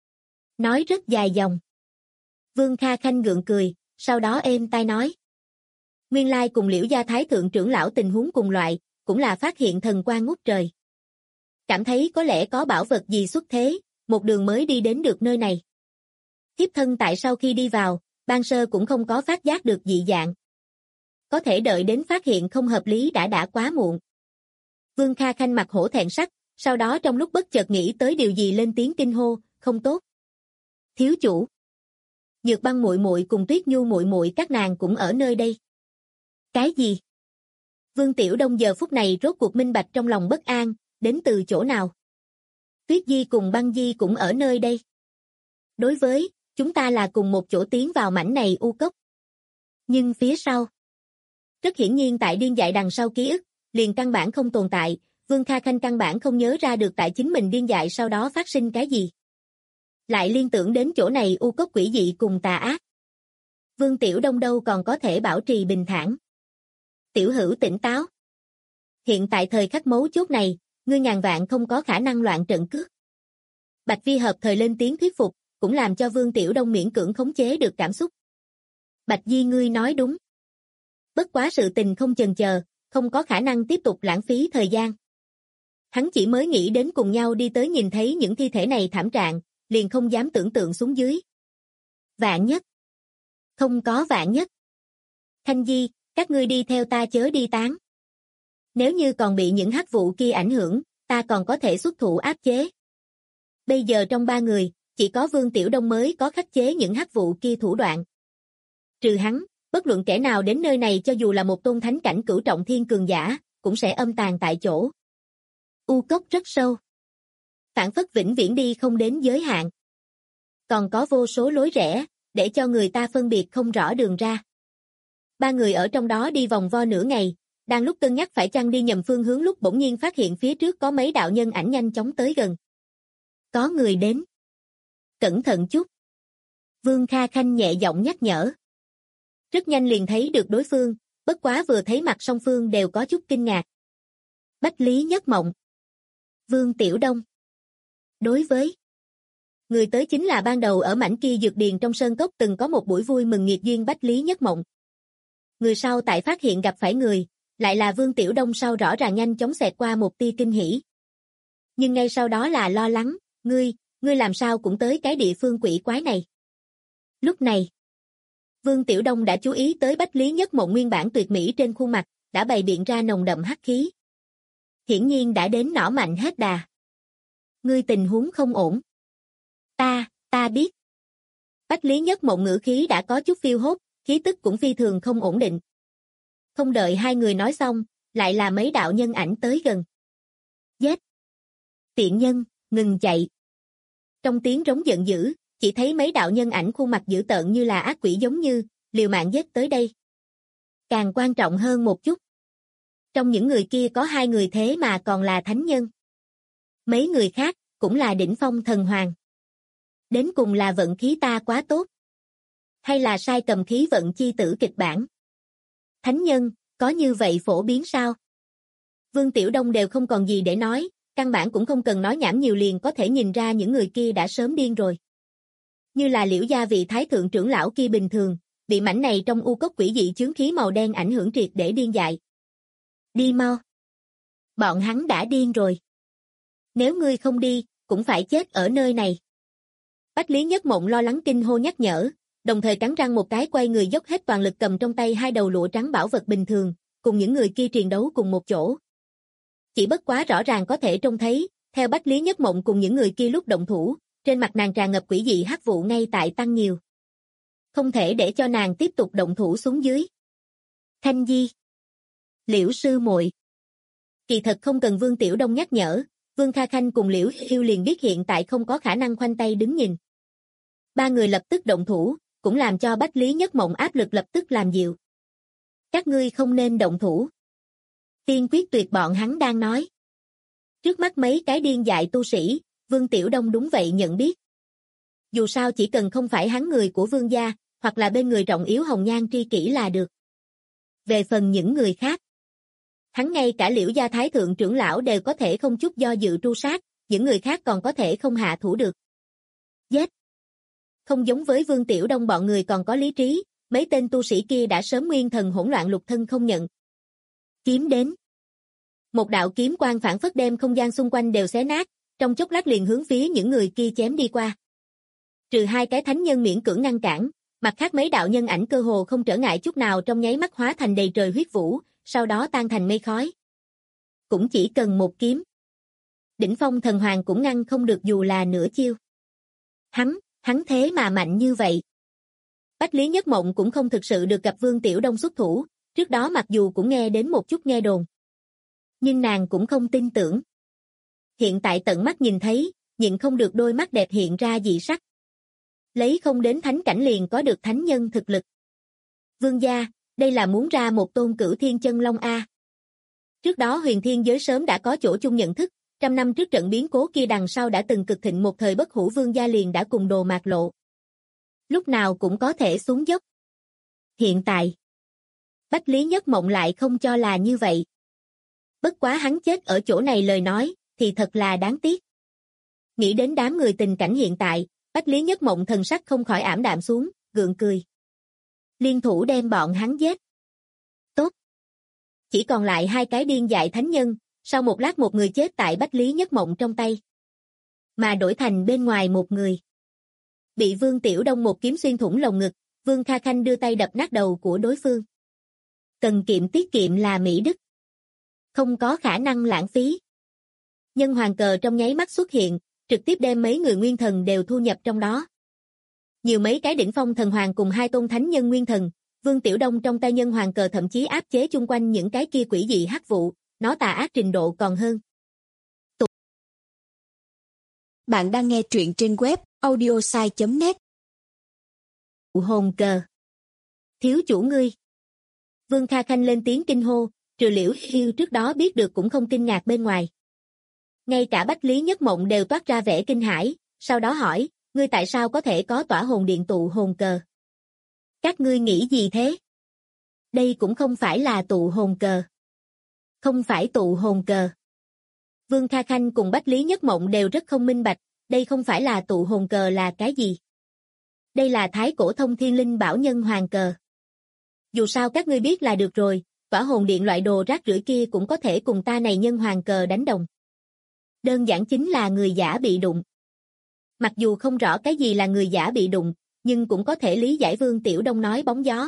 Nói rất dài dòng. Vương Kha Khanh gượng cười, sau đó êm tai nói. Nguyên lai cùng Liễu gia thái thượng trưởng lão tình huống cùng loại, cũng là phát hiện thần quang ngút trời. Cảm thấy có lẽ có bảo vật gì xuất thế, một đường mới đi đến được nơi này. Thiếp thân tại sau khi đi vào, ban sơ cũng không có phát giác được dị dạng. Có thể đợi đến phát hiện không hợp lý đã quá muộn. Vương Kha Khanh mặt hổ thẹn sắc, sau đó trong lúc bất chợt nghĩ tới điều gì lên tiếng kinh hô, không tốt. Thiếu chủ. Nhược Băng muội muội cùng Tuyết Nhu muội muội các nàng cũng ở nơi đây. Cái gì? Vương Tiểu Đông giờ phút này rốt cuộc minh bạch trong lòng bất an, đến từ chỗ nào? Tuyết Di cùng Băng Di cũng ở nơi đây. Đối với, chúng ta là cùng một chỗ tiến vào mảnh này u cốc. Nhưng phía sau. Rất hiển nhiên tại điên dại đằng sau ký ức, liền căn bản không tồn tại, Vương Kha Khanh căn bản không nhớ ra được tại chính mình điên dại sau đó phát sinh cái gì. Lại liên tưởng đến chỗ này u cốc quỷ dị cùng tà ác. Vương Tiểu Đông đâu còn có thể bảo trì bình thản. Tiểu hữu tỉnh táo. Hiện tại thời khắc mấu chốt này, ngươi ngàn vạn không có khả năng loạn trận cước. Bạch Vi hợp thời lên tiếng thuyết phục, cũng làm cho Vương Tiểu Đông miễn cưỡng khống chế được cảm xúc. Bạch Di, ngươi nói đúng. Bất quá sự tình không chần chờ, không có khả năng tiếp tục lãng phí thời gian. Hắn chỉ mới nghĩ đến cùng nhau đi tới nhìn thấy những thi thể này thảm trạng, liền không dám tưởng tượng xuống dưới. Vạn nhất. Không có vạn nhất. Khanh Di, các ngươi đi theo ta chớ đi tán. Nếu như còn bị những hắc vụ kia ảnh hưởng, ta còn có thể xuất thủ áp chế. Bây giờ trong ba người, chỉ có Vương Tiểu Đông mới có khắc chế những hắc vụ kia thủ đoạn. Trừ hắn, bất luận kẻ nào đến nơi này cho dù là một tôn thánh cảnh cửu trọng thiên cường giả, cũng sẽ âm tàn tại chỗ. U cốc rất sâu. Phản phất vĩnh viễn đi không đến giới hạn. Còn có vô số lối rẽ, để cho người ta phân biệt không rõ đường ra. Ba người ở trong đó đi vòng vo nửa ngày, đang lúc cân nhắc phải chăng đi nhầm phương hướng lúc bỗng nhiên phát hiện phía trước có mấy đạo nhân ảnh nhanh chóng tới gần. Có người đến. Cẩn thận chút. Vương Kha Khanh nhẹ giọng nhắc nhở. Rất nhanh liền thấy được đối phương, bất quá vừa thấy mặt song phương đều có chút kinh ngạc. Bách Lý Nhất Mộng. Vương Tiểu Đông. Đối với người tới chính là ban đầu ở mảnh kia dược điền trong sơn cốc từng có một buổi vui mừng nghiệt duyên Bách Lý Nhất Mộng. Người sau tại phát hiện gặp phải người, lại là Vương Tiểu Đông sau rõ ràng nhanh chóng xẹt qua một tia kinh hỉ. Nhưng ngay sau đó là lo lắng, ngươi làm sao cũng tới cái địa phương quỷ quái này. Lúc này, Vương Tiểu Đông đã chú ý tới Bách Lý Nhất Mộng nguyên bản tuyệt mỹ trên khuôn mặt, đã bày biện ra nồng đậm hắc khí. Hiển nhiên đã đến nỏ mạnh hết đà. Ngươi tình huống không ổn. Ta biết. Bách Lý Nhất Mộng ngữ khí đã có chút phiêu hốt, khí tức cũng phi thường không ổn định. Không đợi hai người nói xong, lại là mấy đạo nhân ảnh tới gần. Giết! Tiện nhân, ngừng chạy! Trong tiếng rống giận dữ, chỉ thấy mấy đạo nhân ảnh khuôn mặt dữ tợn như là ác quỷ giống như, liều mạng giết tới đây. Càng quan trọng hơn một chút. Trong những người kia có hai người thế mà còn là thánh nhân. Mấy người khác, cũng là đỉnh phong thần hoàng. Đến cùng là vận khí ta quá tốt. Hay là sai cầm khí vận chi tử kịch bản. Thánh nhân, có như vậy phổ biến sao? Vương Tiểu Đông đều không còn gì để nói, căn bản cũng không cần nói nhảm nhiều liền có thể nhìn ra những người kia đã sớm điên rồi. Như là Liễu gia vị thái thượng trưởng lão kia bình thường, bị mảnh này trong u cốc quỷ dị chướng khí màu đen ảnh hưởng triệt để điên dại. Đi mau. Bọn hắn đã điên rồi. Nếu ngươi không đi, cũng phải chết ở nơi này. Bách Lý Nhất Mộng lo lắng kinh hô nhắc nhở, đồng thời cắn răng một cái quay người dốc hết toàn lực cầm trong tay hai đầu lụa trắng bảo vật bình thường, cùng những người kia triền đấu cùng một chỗ. Chỉ bất quá rõ ràng có thể trông thấy, theo Bách Lý Nhất Mộng cùng những người kia lúc động thủ, trên mặt nàng tràn ngập quỷ dị hắc vụ ngay tại tăng nhiều. Không thể để cho nàng tiếp tục động thủ xuống dưới. Khanh Di. Liễu sư muội. Kỳ thật không cần Vương Tiểu Đông nhắc nhở, Vương Kha Khanh cùng Liễu Yêu liền biết hiện tại không có khả năng khoanh tay đứng nhìn. Ba người lập tức động thủ, cũng làm cho Bách Lý Nhất Mộng áp lực lập tức làm dịu. Các ngươi không nên động thủ. Tiên quyết tuyệt bọn hắn đang nói. Trước mắt mấy cái điên dại tu sĩ, Vương Tiểu Đông đúng vậy nhận biết. Dù sao chỉ cần không phải hắn người của Vương gia, hoặc là bên người trọng yếu hồng nhan tri kỷ là được. Về phần những người khác, hắn ngay cả Liễu gia thái thượng trưởng lão đều có thể không chút do dự tru sát, những người khác còn có thể không hạ thủ được. Giết! Không giống với Vương Tiểu Đông bọn người còn có lý trí, mấy tên tu sĩ kia đã sớm nguyên thần hỗn loạn lục thân không nhận. Kiếm đến. Một đạo kiếm quang phản phất đem không gian xung quanh đều xé nát, trong chốc lát liền hướng phía những người kia chém đi qua. Trừ hai cái thánh nhân miễn cưỡng ngăn cản, mặt khác mấy đạo nhân ảnh cơ hồ không trở ngại chút nào trong nháy mắt hóa thành đầy trời huyết vũ, sau đó tan thành mây khói. Cũng chỉ cần một kiếm. Đỉnh phong thần hoàng cũng ngăn không được dù là nửa chiêu. Hắn thế mà mạnh như vậy. Bách Lý Nhất Mộng cũng không thực sự được gặp Vương Tiểu Đông xuất thủ, trước đó mặc dù cũng nghe đến một chút nghe đồn. Nhưng nàng cũng không tin tưởng. Hiện tại tận mắt nhìn thấy, nhịn không được đôi mắt đẹp hiện ra dị sắc. Lấy không đến thánh cảnh liền có được thánh nhân thực lực. Vương gia, đây là muốn ra một tôn cửu thiên chân long A. Trước đó huyền thiên giới sớm đã có chỗ chung nhận thức, 100 năm trước trận biến cố kia đằng sau đã từng cực thịnh một thời bất hủ vương gia liền đã cùng Đồ Mạc Lộ. Lúc nào cũng có thể xuống dốc. Hiện tại, Bách Lý Nhất Mộng lại không cho là như vậy. Bất quá hắn chết ở chỗ này lời nói, thì thật là đáng tiếc. Nghĩ đến đám người tình cảnh hiện tại, Bách Lý Nhất Mộng thần sắc không khỏi ảm đạm xuống, gượng cười. Liên thủ đem bọn hắn giết. Tốt. Chỉ còn lại hai cái điên dại thánh nhân, sau một lát một người chết tại Bách Lý Nhất Mộng trong tay. Mà đổi thành bên ngoài một người. Bị Vương Tiểu Đông một kiếm xuyên thủng lồng ngực, Vương Kha Khanh đưa tay đập nát đầu của đối phương. Cần kiệm tiết kiệm là mỹ đức. Không có khả năng lãng phí. Nhân hoàng cờ trong nháy mắt xuất hiện, trực tiếp đem mấy người nguyên thần đều thu nhập trong đó. Nhiều mấy cái đỉnh phong thần hoàng cùng hai tôn thánh nhân nguyên thần, Vương Tiểu Đông trong tay nhân hoàng cờ thậm chí áp chế chung quanh những cái kia quỷ dị hắc vụ, nó tà ác trình độ còn hơn. Bạn đang nghe truyện trên web audiosai.net. Hồn cờ. Thiếu chủ ngươi. Vương Kha Khanh lên tiếng kinh hô, trừ Liễu Hiêu trước đó biết được cũng không kinh ngạc bên ngoài. Ngay cả Bách Lý Nhất Mộng đều toát ra vẻ kinh hãi, sau đó hỏi, ngươi tại sao có thể có tỏa hồn điện tụ hồn cờ? Các ngươi nghĩ gì thế? Đây cũng không phải là tụ hồn cờ. Không phải tụ hồn cờ. Vương Kha Khanh cùng Bách Lý Nhất Mộng đều rất không minh bạch, đây không phải là tụ hồn cờ là cái gì? Đây là thái cổ thông thiên linh bảo nhân hoàng cờ. Dù sao các ngươi biết là được rồi, tỏa hồn điện loại đồ rác rưởi kia cũng có thể cùng ta này nhân hoàng cờ đánh đồng. Đơn giản chính là người giả bị đụng. Mặc dù không rõ cái gì là người giả bị đụng, nhưng cũng có thể lý giải Vương Tiểu Đông nói bóng gió.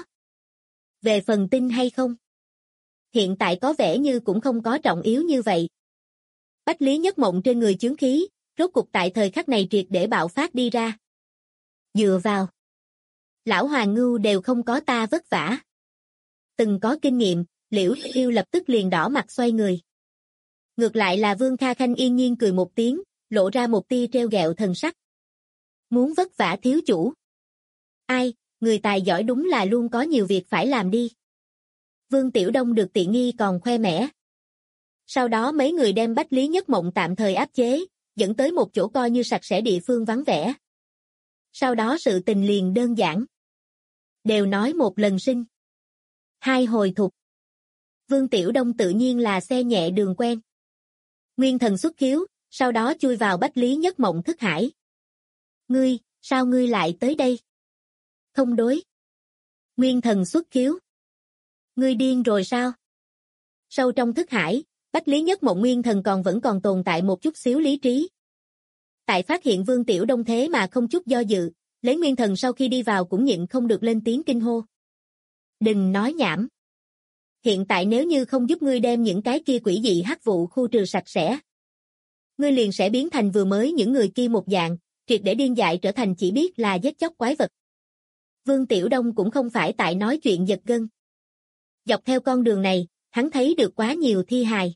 Về phần tin hay không? Hiện tại có vẻ như cũng không có trọng yếu như vậy. Bách Lý Nhất Mộng trên người chướng khí, rốt cục tại thời khắc này triệt để bạo phát đi ra. Dựa vào. Lão Hoàng Ngưu đều không có ta vất vả. Từng có kinh nghiệm, Liễu Hiêu lập tức liền đỏ mặt xoay người. Ngược lại là Vương Kha Khanh yên nhiên cười một tiếng, lộ ra một tia trêu ghẹo thần sắc. Muốn vất vả thiếu chủ. Ai, người tài giỏi đúng là luôn có nhiều việc phải làm đi. Vương Tiểu Đông được tiện nghi còn khoe mẽ. Sau đó mấy người đem Bách Lý Nhất Mộng tạm thời áp chế, dẫn tới một chỗ coi như sạch sẽ địa phương vắng vẻ. Sau đó sự tình liền đơn giản. Đều nói một lần sinh. Hai hồi thục. Vương Tiểu Đông tự nhiên là xe nhẹ đường quen. Nguyên thần xuất khiếu, sau đó chui vào Bách Lý Nhất Mộng thức hải. Ngươi, sao ngươi lại tới đây? Không đối. Nguyên thần xuất khiếu. Ngươi điên rồi sao? Sâu trong thức hải, Bách Lý Nhất Mộng nguyên thần vẫn còn tồn tại một chút xíu lý trí. Tại phát hiện Vương Tiểu Đông thế mà không chút do dự, lấy nguyên thần sau khi đi vào cũng nhịn không được lên tiếng kinh hô. Đừng nói nhảm. Hiện tại nếu như không giúp ngươi đem những cái kia quỷ dị hắc vụ khu trừ sạch sẽ, ngươi liền sẽ biến thành vừa mới những người kia một dạng, triệt để điên dại trở thành chỉ biết là giết chóc quái vật. Vương Tiểu Đông cũng không phải tại nói chuyện giật gân. Dọc theo con đường này, hắn thấy được quá nhiều thi hài.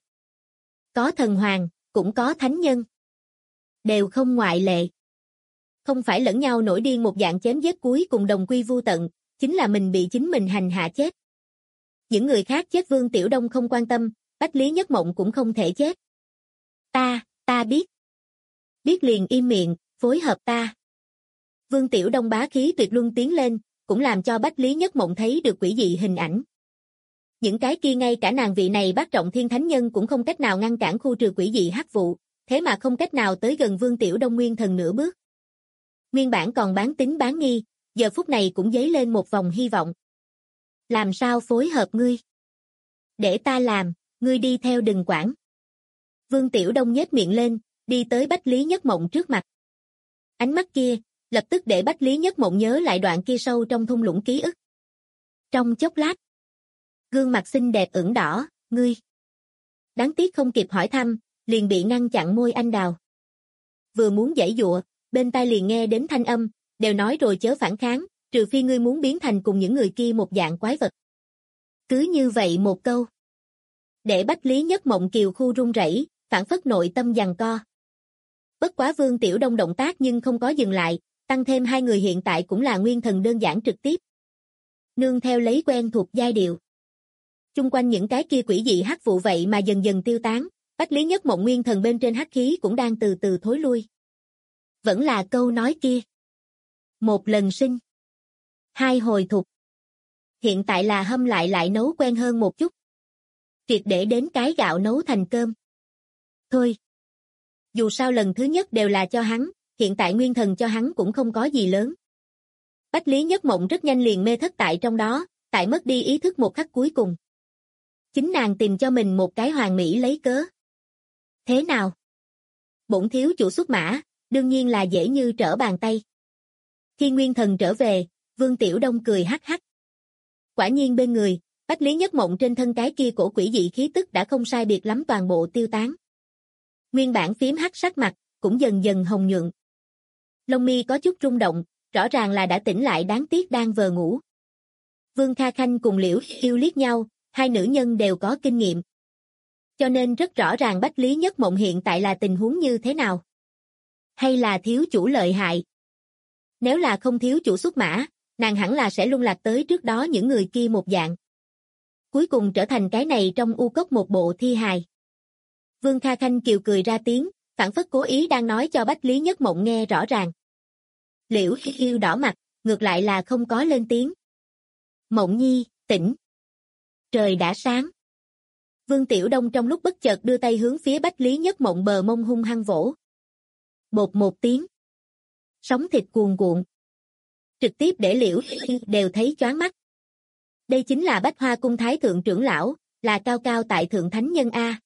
Có thần hoàng, cũng có thánh nhân. Đều không ngoại lệ. Không phải lẫn nhau nổi điên một dạng chém giết cuối cùng đồng quy vu tận, chính là mình bị chính mình hành hạ chết. Những người khác chết Vương Tiểu Đông không quan tâm, Bách Lý Nhất Mộng cũng không thể chết. Ta biết. Biết liền im miệng, phối hợp ta. Vương Tiểu Đông bá khí tuyệt luân tiến lên, cũng làm cho Bách Lý Nhất Mộng thấy được quỷ dị hình ảnh. Những cái kia ngay cả nàng vị này bát trọng thiên thánh nhân cũng không cách nào ngăn cản khu trừ quỷ dị hắc vụ, thế mà không cách nào tới gần Vương Tiểu Đông nguyên thần nửa bước. Nguyên bản còn bán tín bán nghi, giờ phút này cũng dấy lên một vòng hy vọng. Làm sao phối hợp ngươi? Để ta làm, ngươi đi theo đừng quản. Vương Tiểu Đông nhếch miệng lên, đi tới Bách Lý Nhất Mộng trước mặt. Ánh mắt kia, lập tức để Bách Lý Nhất Mộng nhớ lại đoạn kia sâu trong thung lũng ký ức. Trong chốc lát, gương mặt xinh đẹp ửng đỏ, ngươi. Đáng tiếc không kịp hỏi thăm, liền bị ngăn chặn môi anh đào. Vừa muốn giãy giụa, bên tai liền nghe đến thanh âm, đều nói rồi chớ phản kháng, trừ phi ngươi muốn biến thành cùng những người kia một dạng quái vật. Cứ như vậy một câu. Để Bách Lý Nhất Mộng kiều khu run rẩy, phản phất nội tâm giằng co. Bất quá Vương Tiểu Đông động tác nhưng không có dừng lại, tăng thêm hai người hiện tại cũng là nguyên thần đơn giản trực tiếp. Nương theo lấy quen thuộc giai điệu. Chung quanh những cái kia quỷ dị hắc vụ vậy mà dần dần tiêu tán, Bách Lý Nhất Mộng nguyên thần bên trên hắc khí cũng đang từ từ thối lui. Vẫn là câu nói kia. Một lần sinh. Hai hồi thục. Hiện tại là hâm lại nấu quen hơn một chút. Triệt để đến cái gạo nấu thành cơm. Thôi. Dù sao lần thứ nhất đều là cho hắn, hiện tại nguyên thần cho hắn cũng không có gì lớn. Bách Lý Nhất Mộng rất nhanh liền mê thất tại trong đó, tại mất đi ý thức một khắc cuối cùng. Chính nàng tìm cho mình một cái hoàn mỹ lấy cớ. Thế nào? Bổn thiếu chủ xuất mã, đương nhiên là dễ như trở bàn tay. Khi nguyên thần trở về, Vương Tiểu Đông cười hắc hắc. Quả nhiên bên người, Bách Lý Nhất Mộng trên thân cái kia cổ quỷ dị khí tức đã không sai biệt lắm toàn bộ tiêu tán. Nguyên bản phím hắc sắc mặt, cũng dần dần hồng nhuận. Lông mi có chút rung động, rõ ràng là đã tỉnh lại đáng tiếc đang vờ ngủ. Vương Kha Khanh cùng Liễu Yêu liếc nhau, hai nữ nhân đều có kinh nghiệm. Cho nên rất rõ ràng Bách Lý Nhất Mộng hiện tại là tình huống như thế nào. Hay là thiếu chủ lợi hại? Nếu là không thiếu chủ xuất mã, nàng hẳn là sẽ lung lạc tới trước đó những người kia một dạng. Cuối cùng trở thành cái này trong u cốc một bộ thi hài. Vương Kha Khanh kiều cười ra tiếng, phảng phất cố ý đang nói cho Bách Lý Nhất Mộng nghe rõ ràng. Liễu Yêu đỏ mặt, ngược lại là không có lên tiếng. Mộng nhi, tỉnh. Trời đã sáng. Vương Tiểu Đông trong lúc bất chợt đưa tay hướng phía Bách Lý Nhất Mộng bờ mông hung hăng vỗ. Bột một tiếng. Sóng thịt cuồn cuộn. Trực tiếp để Liễu Yêu đều thấy choáng mắt. Đây chính là Bách Hoa Cung Thái Thượng trưởng lão, là cao cao tại thượng thánh nhân A.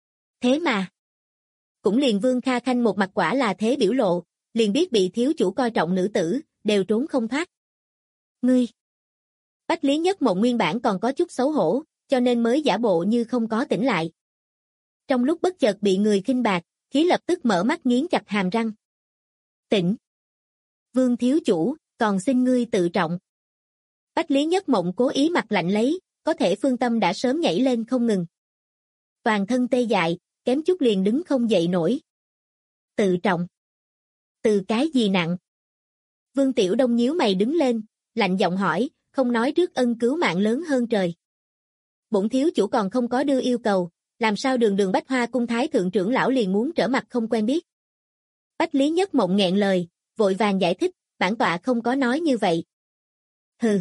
Thế mà. Cũng liền Vương Kha Khanh một mặt quả là thế biểu lộ, liền biết bị thiếu chủ coi trọng nữ tử, đều trốn không thoát. Ngươi. Bách Lý Nhất Mộng nguyên bản còn có chút xấu hổ, cho nên mới giả bộ như không có tỉnh lại. Trong lúc bất chợt bị người khinh bạc, khí lập tức mở mắt nghiến chặt hàm răng. Tỉnh. Vương thiếu chủ, còn xin ngươi tự trọng. Bách Lý Nhất Mộng cố ý mặt lạnh lấy, có thể phương tâm đã sớm nhảy lên không ngừng. Toàn thân tê dại, kém chút liền đứng không dậy nổi. Tự trọng. Từ cái gì nặng? Vương Tiểu Đông nhíu mày đứng lên, lạnh giọng hỏi, không nói trước ân cứu mạng lớn hơn trời. Bổn thiếu chủ còn không có đưa yêu cầu, làm sao đường Bách Hoa Cung Thái Thượng trưởng lão liền muốn trở mặt không quen biết. Bách Lý Nhất Mộng nghẹn lời, vội vàng giải thích, bản tọa không có nói như vậy. Hừ.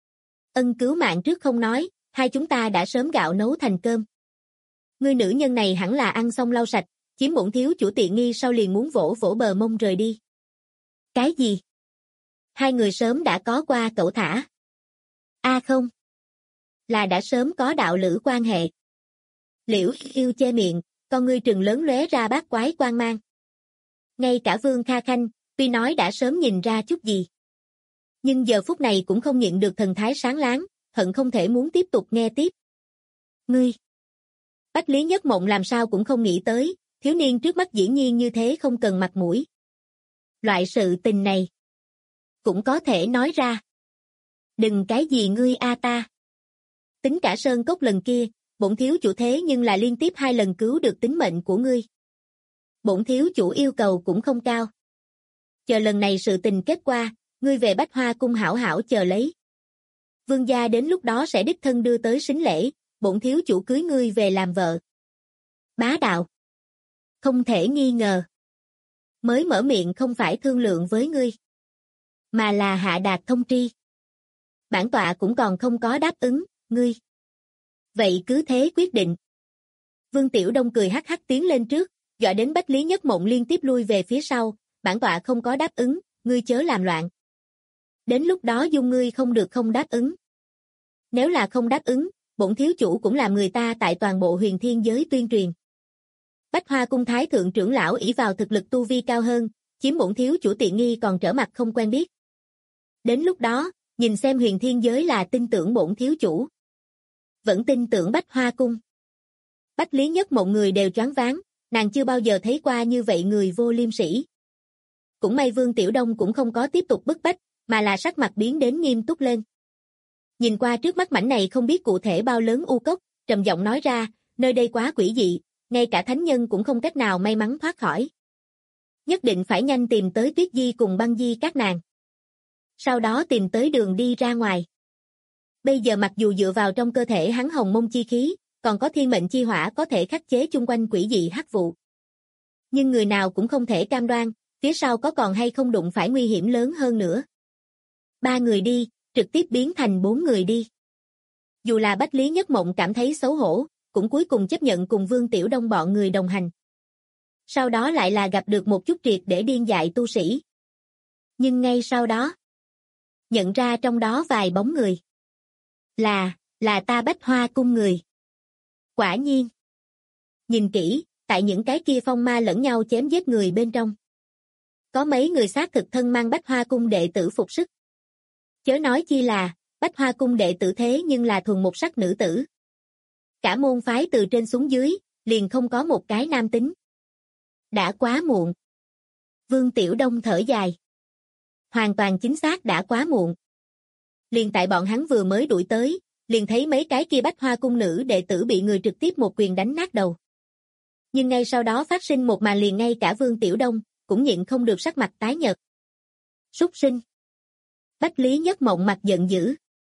Ân cứu mạng trước không nói, hai chúng ta đã sớm gạo nấu thành cơm. Ngươi nữ nhân này hẳn là ăn xong lau sạch, chiếm bổn thiếu chủ tiện nghi sau liền muốn vỗ vỗ bờ mông rời đi. Cái gì? Hai người sớm đã có qua cẩu thả. Không. Là đã sớm có đạo lữ quan hệ. Liễu Yêu che miệng, con ngươi trừng lớn lóe ra bát quái quang mang. Ngay cả Vương Kha Khanh, tuy nói đã sớm nhìn ra chút gì. Nhưng giờ phút này cũng không nhịn được thần thái sáng láng, hận không thể muốn tiếp tục nghe tiếp. Ngươi. Bách Lý Nhất Mộng làm sao cũng không nghĩ tới, thiếu niên trước mắt dĩ nhiên như thế không cần mặt mũi. Loại sự tình này. Cũng có thể nói ra. Đừng cái gì ngươi ta. Tính cả sơn cốc lần kia, bổn thiếu chủ thế nhưng là liên tiếp 2 lần cứu được tính mệnh của ngươi. Bổn thiếu chủ yêu cầu cũng không cao. Chờ lần này sự tình kết quả, ngươi về Bách Hoa Cung hảo hảo chờ lấy. Vương gia đến lúc đó sẽ đích thân đưa tới sính lễ, bổn thiếu chủ cưới ngươi về làm vợ. Bá đạo. Không thể nghi ngờ. Mới mở miệng không phải thương lượng với ngươi, mà là hạ đạt thông tri. Bản tọa cũng còn không có đáp ứng, ngươi. Vậy cứ thế quyết định. Vương Tiểu Đông cười hắc hắc tiến lên trước, dọa đến Bách Lý Nhất Mộng liên tiếp lui về phía sau, bản tọa không có đáp ứng, ngươi chớ làm loạn. Đến lúc đó dung ngươi không được không đáp ứng. Nếu là không đáp ứng, bổn thiếu chủ cũng làm người ta tại toàn bộ huyền thiên giới tuyên truyền. Bách Hoa cung thái thượng trưởng lão ỷ vào thực lực tu vi cao hơn, chiếm bổn thiếu chủ tiện nghi còn trở mặt không quen biết. Đến lúc đó, nhìn xem huyền thiên giới là tin tưởng bổn thiếu chủ, vẫn tin tưởng Bách Hoa cung. Bách Lý Nhất Mộng người đều choáng váng, nàng chưa bao giờ thấy qua như vậy người vô liêm sỉ. Cũng may Vương Tiểu Đông cũng không có tiếp tục bức bách, mà là sắc mặt biến đến nghiêm túc lên. Nhìn qua trước mắt mảnh này không biết cụ thể bao lớn u cốc, trầm giọng nói ra, nơi đây quá quỷ dị, ngay cả thánh nhân cũng không cách nào may mắn thoát khỏi. Nhất định phải nhanh tìm tới Tuyết Di cùng Băng Di các nàng. Sau đó tìm tới đường đi ra ngoài. Bây giờ mặc dù dựa vào trong cơ thể hắn hồng mông chi khí, còn có thiên mệnh chi hỏa có thể khắc chế chung quanh quỷ dị hắc vụ. Nhưng người nào cũng không thể cam đoan, phía sau có còn hay không đụng phải nguy hiểm lớn hơn nữa. 3 người đi, trực tiếp biến thành 4 người đi. Dù là Bách Lý Nhất Mộng cảm thấy xấu hổ, cũng cuối cùng chấp nhận cùng Vương Tiểu Đông bọn người đồng hành. Sau đó lại là gặp được một chút triệt để điên dại tu sĩ. Nhưng ngay sau đó, nhận ra trong đó vài bóng người. Là ta Bách Hoa cung người. Quả nhiên. Nhìn kỹ, tại những cái kia phong ma lẫn nhau chém giết người bên trong. Có mấy người xác thực thân mang Bách Hoa cung đệ tử phục sức. Chớ nói chi là, Bách Hoa cung đệ tử thế nhưng là thuần một sắc nữ tử. Cả môn phái từ trên xuống dưới, liền không có một cái nam tính. Đã quá muộn. Vương Tiểu Đông thở dài. Hoàn toàn chính xác đã quá muộn. Liền tại bọn hắn vừa mới đuổi tới, liền thấy mấy cái kia Bách Hoa cung nữ đệ tử bị người trực tiếp một quyền đánh nát đầu. Nhưng ngay sau đó phát sinh một màn liền ngay cả Vương Tiểu Đông, cũng nhịn không được sắc mặt tái nhợt. Súc sinh. Bách Lý Nhất Mộng mặt giận dữ.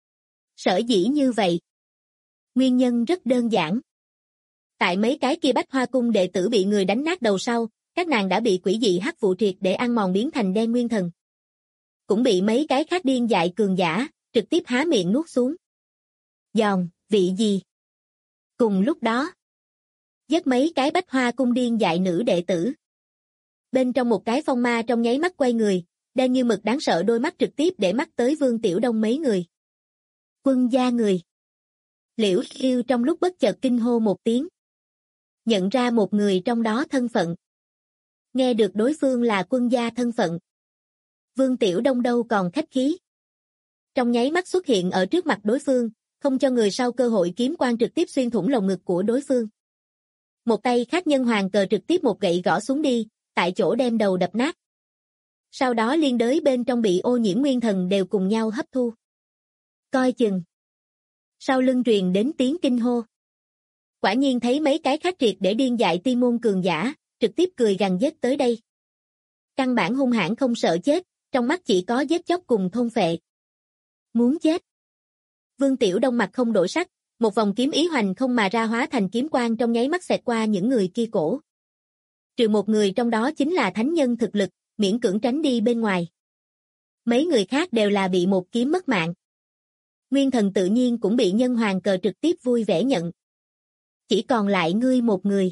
Sở dĩ như vậy. Nguyên nhân rất đơn giản. Tại mấy cái kia Bách Hoa cung đệ tử bị người đánh nát đầu sau, các nàng đã bị quỷ dị hắc vụ triệt để ăn mòn biến thành đen nguyên thần. Cũng bị mấy cái khác điên dại cường giả, trực tiếp há miệng nuốt xuống. Giòn, vị gì? Cùng lúc đó, giết mấy cái Bách Hoa cung điên dại nữ đệ tử. Bên trong một cái phong ma trong nháy mắt quay người, đen như mực đáng sợ đôi mắt trực tiếp để mắt tới Vương Tiểu Đông mấy người. Quân gia người. Liễu Yêu trong lúc bất chợt kinh hô một tiếng. Nhận ra một người trong đó thân phận. Nghe được đối phương là quân gia thân phận. Vương Tiểu Đông đâu còn khách khí. Trong nháy mắt xuất hiện ở trước mặt đối phương, không cho người sau cơ hội kiếm quang trực tiếp xuyên thủng lồng ngực của đối phương. Một tay khác nhân hoàng cờ trực tiếp một gậy gõ xuống đi, tại chỗ đem đầu đập nát. Sau đó liên đới bên trong bị ô nhiễm nguyên thần đều cùng nhau hấp thu. Coi chừng. Sau lưng truyền đến tiếng kinh hô. Quả nhiên thấy mấy cái khác triệt để điên dại tiên môn cường giả, trực tiếp cười gằn giết tới đây. Căn bản hung hãn không sợ chết, trong mắt chỉ có giết chóc cùng thôn phệ. Muốn chết. Vương Tiểu Đông mặt không đổi sắc, một vòng kiếm ý hoành không mà ra hóa thành kiếm quang trong nháy mắt xẹt qua những người kia cổ. Trừ một người trong đó chính là thánh nhân thực lực, miễn cưỡng tránh đi bên ngoài. Mấy người khác đều là bị một kiếm mất mạng. Nguyên thần tự nhiên cũng bị nhân hoàng cờ trực tiếp vui vẻ nhận. Chỉ còn lại ngươi một người.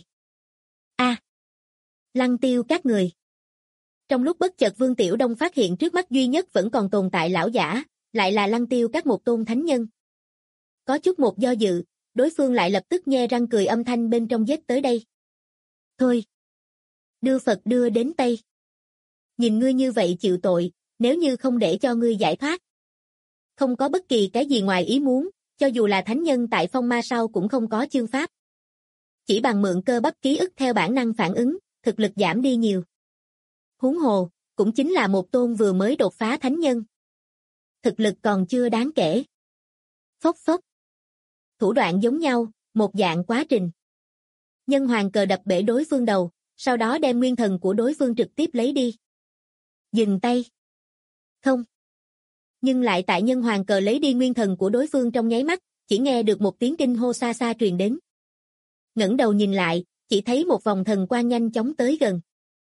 Lăng tiêu các người. Trong lúc bất chợt Vương Tiểu Đông phát hiện trước mắt duy nhất vẫn còn tồn tại lão giả, lại là lăng tiêu các một tôn thánh nhân. Có chút một do dự, đối phương lại lập tức nhe răng cười âm thanh bên trong giết tới đây. Thôi. Đưa Phật đưa đến Tây. Nhìn ngươi như vậy chịu tội, nếu như không để cho ngươi giải thoát. Không có bất kỳ cái gì ngoài ý muốn, cho dù là thánh nhân tại phong ma sau cũng không có chương pháp. Chỉ bằng mượn cơ bắp ký ức theo bản năng phản ứng, thực lực giảm đi nhiều. Huống hồ, cũng chính là một tôn vừa mới đột phá thánh nhân. Thực lực còn chưa đáng kể. Phốc phốc. Thủ đoạn giống nhau, một dạng quá trình. Nhân hoàng cờ đập bể đối phương đầu, sau đó đem nguyên thần của đối phương trực tiếp lấy đi. Dừng tay. Không. Nhưng lại tại nhân hoàng cờ lấy đi nguyên thần của đối phương trong nháy mắt, chỉ nghe được một tiếng kinh hô xa xa truyền đến. Ngẩng đầu nhìn lại, chỉ thấy một vòng thần quang nhanh chóng tới gần.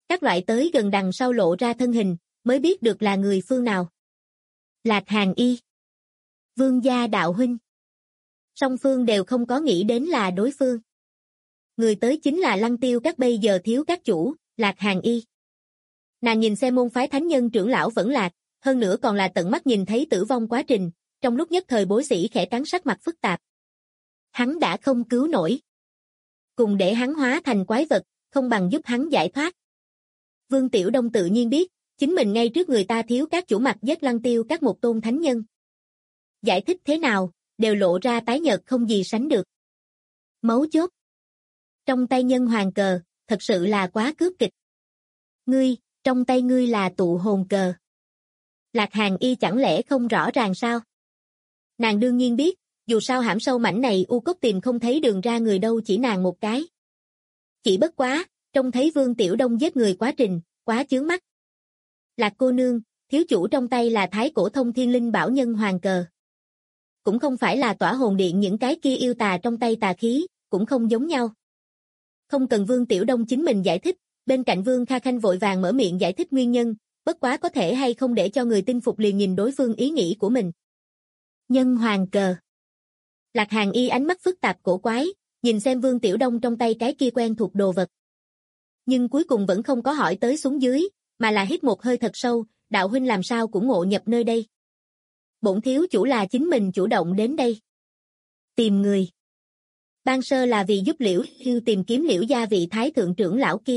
Các loại tới gần đằng sau lộ ra thân hình, mới biết được là người phương nào. Lạc Hàn Y, Vương gia đạo huynh. Song phương đều không có nghĩ đến là đối phương. Người tới chính là Lăng Tiêu Các bây giờ thiếu các chủ, Lạc Hàn Y. Nàng nhìn xem môn phái thánh nhân trưởng lão vẫn lạc, hơn nữa còn là tận mắt nhìn thấy tử vong quá trình, trong lúc nhất thời bối sĩ khẽ cắn sắc mặt phức tạp. Hắn đã không cứu nổi. Cùng để hắn hóa thành quái vật, không bằng giúp hắn giải thoát. Vương Tiểu Đông tự nhiên biết, chính mình ngay trước người ta thiếu các chủ mặt giết Lăng Tiêu Các một tôn thánh nhân. Giải thích thế nào, đều lộ ra tái nhợt không gì sánh được. Mấu chốt. Trong tay nhân hoàng cờ, thật sự là quá cướp kịch. Ngươi, trong tay ngươi là tụ hồn cờ. Lạc Hàn Y chẳng lẽ không rõ ràng sao? Nàng đương nhiên biết, dù sao hãm sâu mảnh này u cốc tìm không thấy đường ra người đâu chỉ nàng một cái. Chỉ bất quá, trông thấy Vương Tiểu Đông giết người quá trình, quá chướng mắt. Lạc cô nương, thiếu chủ trong tay là thái cổ thông thiên linh bảo nhân hoàng cờ. Cũng không phải là tỏa hồn điện những cái kia yêu tà trong tay tà khí, cũng không giống nhau. Không cần Vương Tiểu Đông chính mình giải thích, bên cạnh Vương Kha Khanh vội vàng mở miệng giải thích nguyên nhân, bất quá có thể hay không để cho người tin phục liền nhìn đối phương ý nghĩ của mình. Nhân hoàng cờ. Lạc Hàn Y ánh mắt phức tạp cổ quái, nhìn xem Vương Tiểu Đông trong tay cái kia quen thuộc đồ vật. Nhưng cuối cùng vẫn không có hỏi tới xuống dưới, mà là hít một hơi thật sâu, đạo huynh làm sao cũng ngộ nhập nơi đây. Bổn thiếu chủ là chính mình chủ động đến đây. Tìm người. Ban sơ là vì giúp Liễu Hưu tìm kiếm Liễu gia vị thái thượng trưởng lão kia.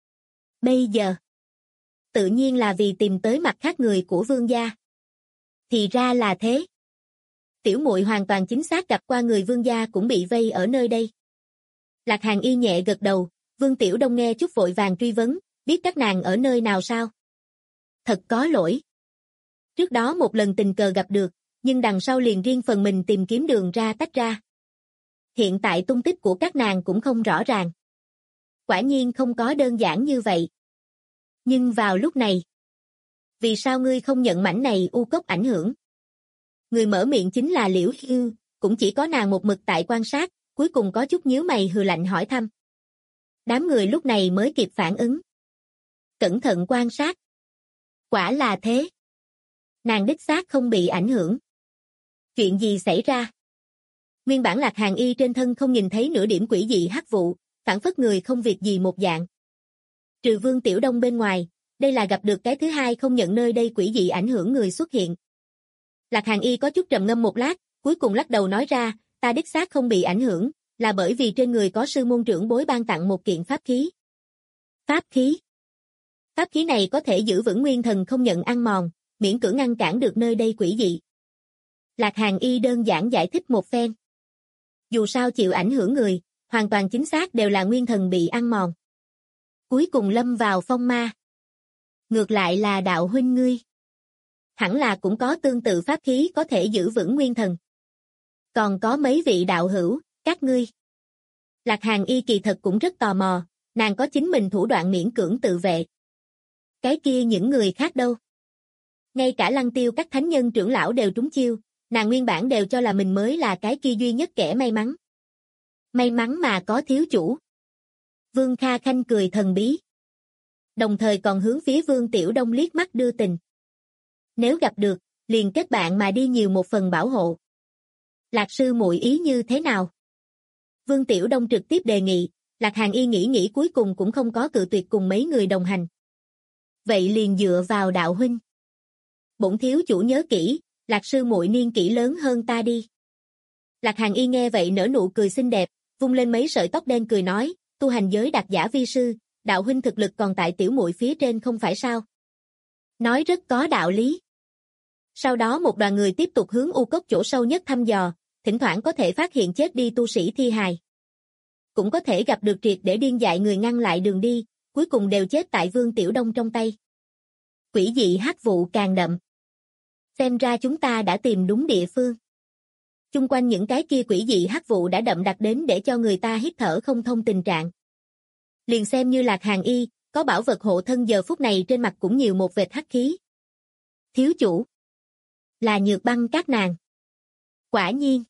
Bây giờ, tự nhiên là vì tìm tới mặt khác người của Vương gia. Thì ra là thế. Tiểu muội hoàn toàn chính xác gặp qua người Vương gia cũng bị vây ở nơi đây. Lạc Hàn Y nhẹ gật đầu, Vương Tiểu Đông nghe chút vội vàng truy vấn, biết các nàng ở nơi nào sao? Thật có lỗi. Trước đó một lần tình cờ gặp được, nhưng đằng sau liền riêng phần mình tìm kiếm đường ra tách ra. Hiện tại tung tích của các nàng cũng không rõ ràng. Quả nhiên không có đơn giản như vậy. Nhưng vào lúc này, vì sao ngươi không nhận mảnh này u cốc ảnh hưởng? Người mở miệng chính là Liễu Hưu, cũng chỉ có nàng một mực tại quan sát, cuối cùng có chút nhíu mày hừ lạnh hỏi thăm. Đám người lúc này mới kịp phản ứng. Cẩn thận quan sát. Quả là thế. Nàng đích xác không bị ảnh hưởng. Chuyện gì xảy ra? Nguyên bản Lạc Hàn Y trên thân không nhìn thấy nửa điểm quỷ dị hắc vụ, phản phất người không việc gì một dạng. Trừ Vương Tiểu Đông bên ngoài, đây là gặp được cái thứ hai không nhận nơi đây quỷ dị ảnh hưởng người xuất hiện. Lạc Hàn Y có chút trầm ngâm một lát, cuối cùng lắc đầu nói ra, ta đích xác không bị ảnh hưởng, là bởi vì trên người có sư môn trưởng bối ban tặng một kiện pháp khí. Pháp khí? Pháp khí này có thể giữ vững nguyên thần không nhận ăn mòn, miễn cưỡng ngăn cản được nơi đây quỷ dị. Lạc Hàn Y đơn giản giải thích một phen. Dù sao chịu ảnh hưởng người, hoàn toàn chính xác đều là nguyên thần bị ăn mòn. Cuối cùng lâm vào phong ma. Ngược lại là đạo huynh ngươi. Hẳn là cũng có tương tự pháp khí có thể giữ vững nguyên thần. Còn có mấy vị đạo hữu, các ngươi. Lạc Hàn Y kỳ thật cũng rất tò mò, nàng có chính mình thủ đoạn miễn cưỡng tự vệ. Cái kia những người khác đâu? Ngay cả Lăng Tiêu các thánh nhân trưởng lão đều trúng chiêu, nàng nguyên bản đều cho là mình mới là cái kia duy nhất kẻ may mắn. May mắn mà có thiếu chủ. Vương Kha Khanh cười thần bí. Đồng thời còn hướng phía Vương Tiểu Đông liếc mắt đưa tình. Nếu gặp được, liền kết bạn mà đi nhiều một phần bảo hộ. Lạc sư muội ý như thế nào? Vương Tiểu Đông trực tiếp đề nghị, Lạc Hàn Y nghĩ cuối cùng cũng không có cự tuyệt cùng mấy người đồng hành. Vậy liền dựa vào đạo huynh. Bổn thiếu chủ nhớ kỹ, Lạc sư muội niên kỷ lớn hơn ta đi. Lạc Hàn Y nghe vậy nở nụ cười xinh đẹp, vung lên mấy sợi tóc đen cười nói, tu hành giới đạt giả vi sư, đạo huynh thực lực còn tại tiểu muội phía trên không phải sao? Nói rất có đạo lý. Sau đó một đoàn người tiếp tục hướng u cốc chỗ sâu nhất thăm dò, thỉnh thoảng có thể phát hiện chết đi tu sĩ thi hài. Cũng có thể gặp được triệt để điên dại người ngăn lại đường đi, cuối cùng đều chết tại Vương Tiểu Đông trong tay. Quỷ dị hắc vụ càng đậm. Xem ra chúng ta đã tìm đúng địa phương. Chung quanh những cái kia quỷ dị hắc vụ đã đậm đặc đến để cho người ta hít thở không thông tình trạng. Liền xem như Lạc Hàn Y, có bảo vật hộ thân giờ phút này trên mặt cũng nhiều một vệt hắc khí. Thiếu chủ. Là Nhược Băng các nàng. Quả nhiên.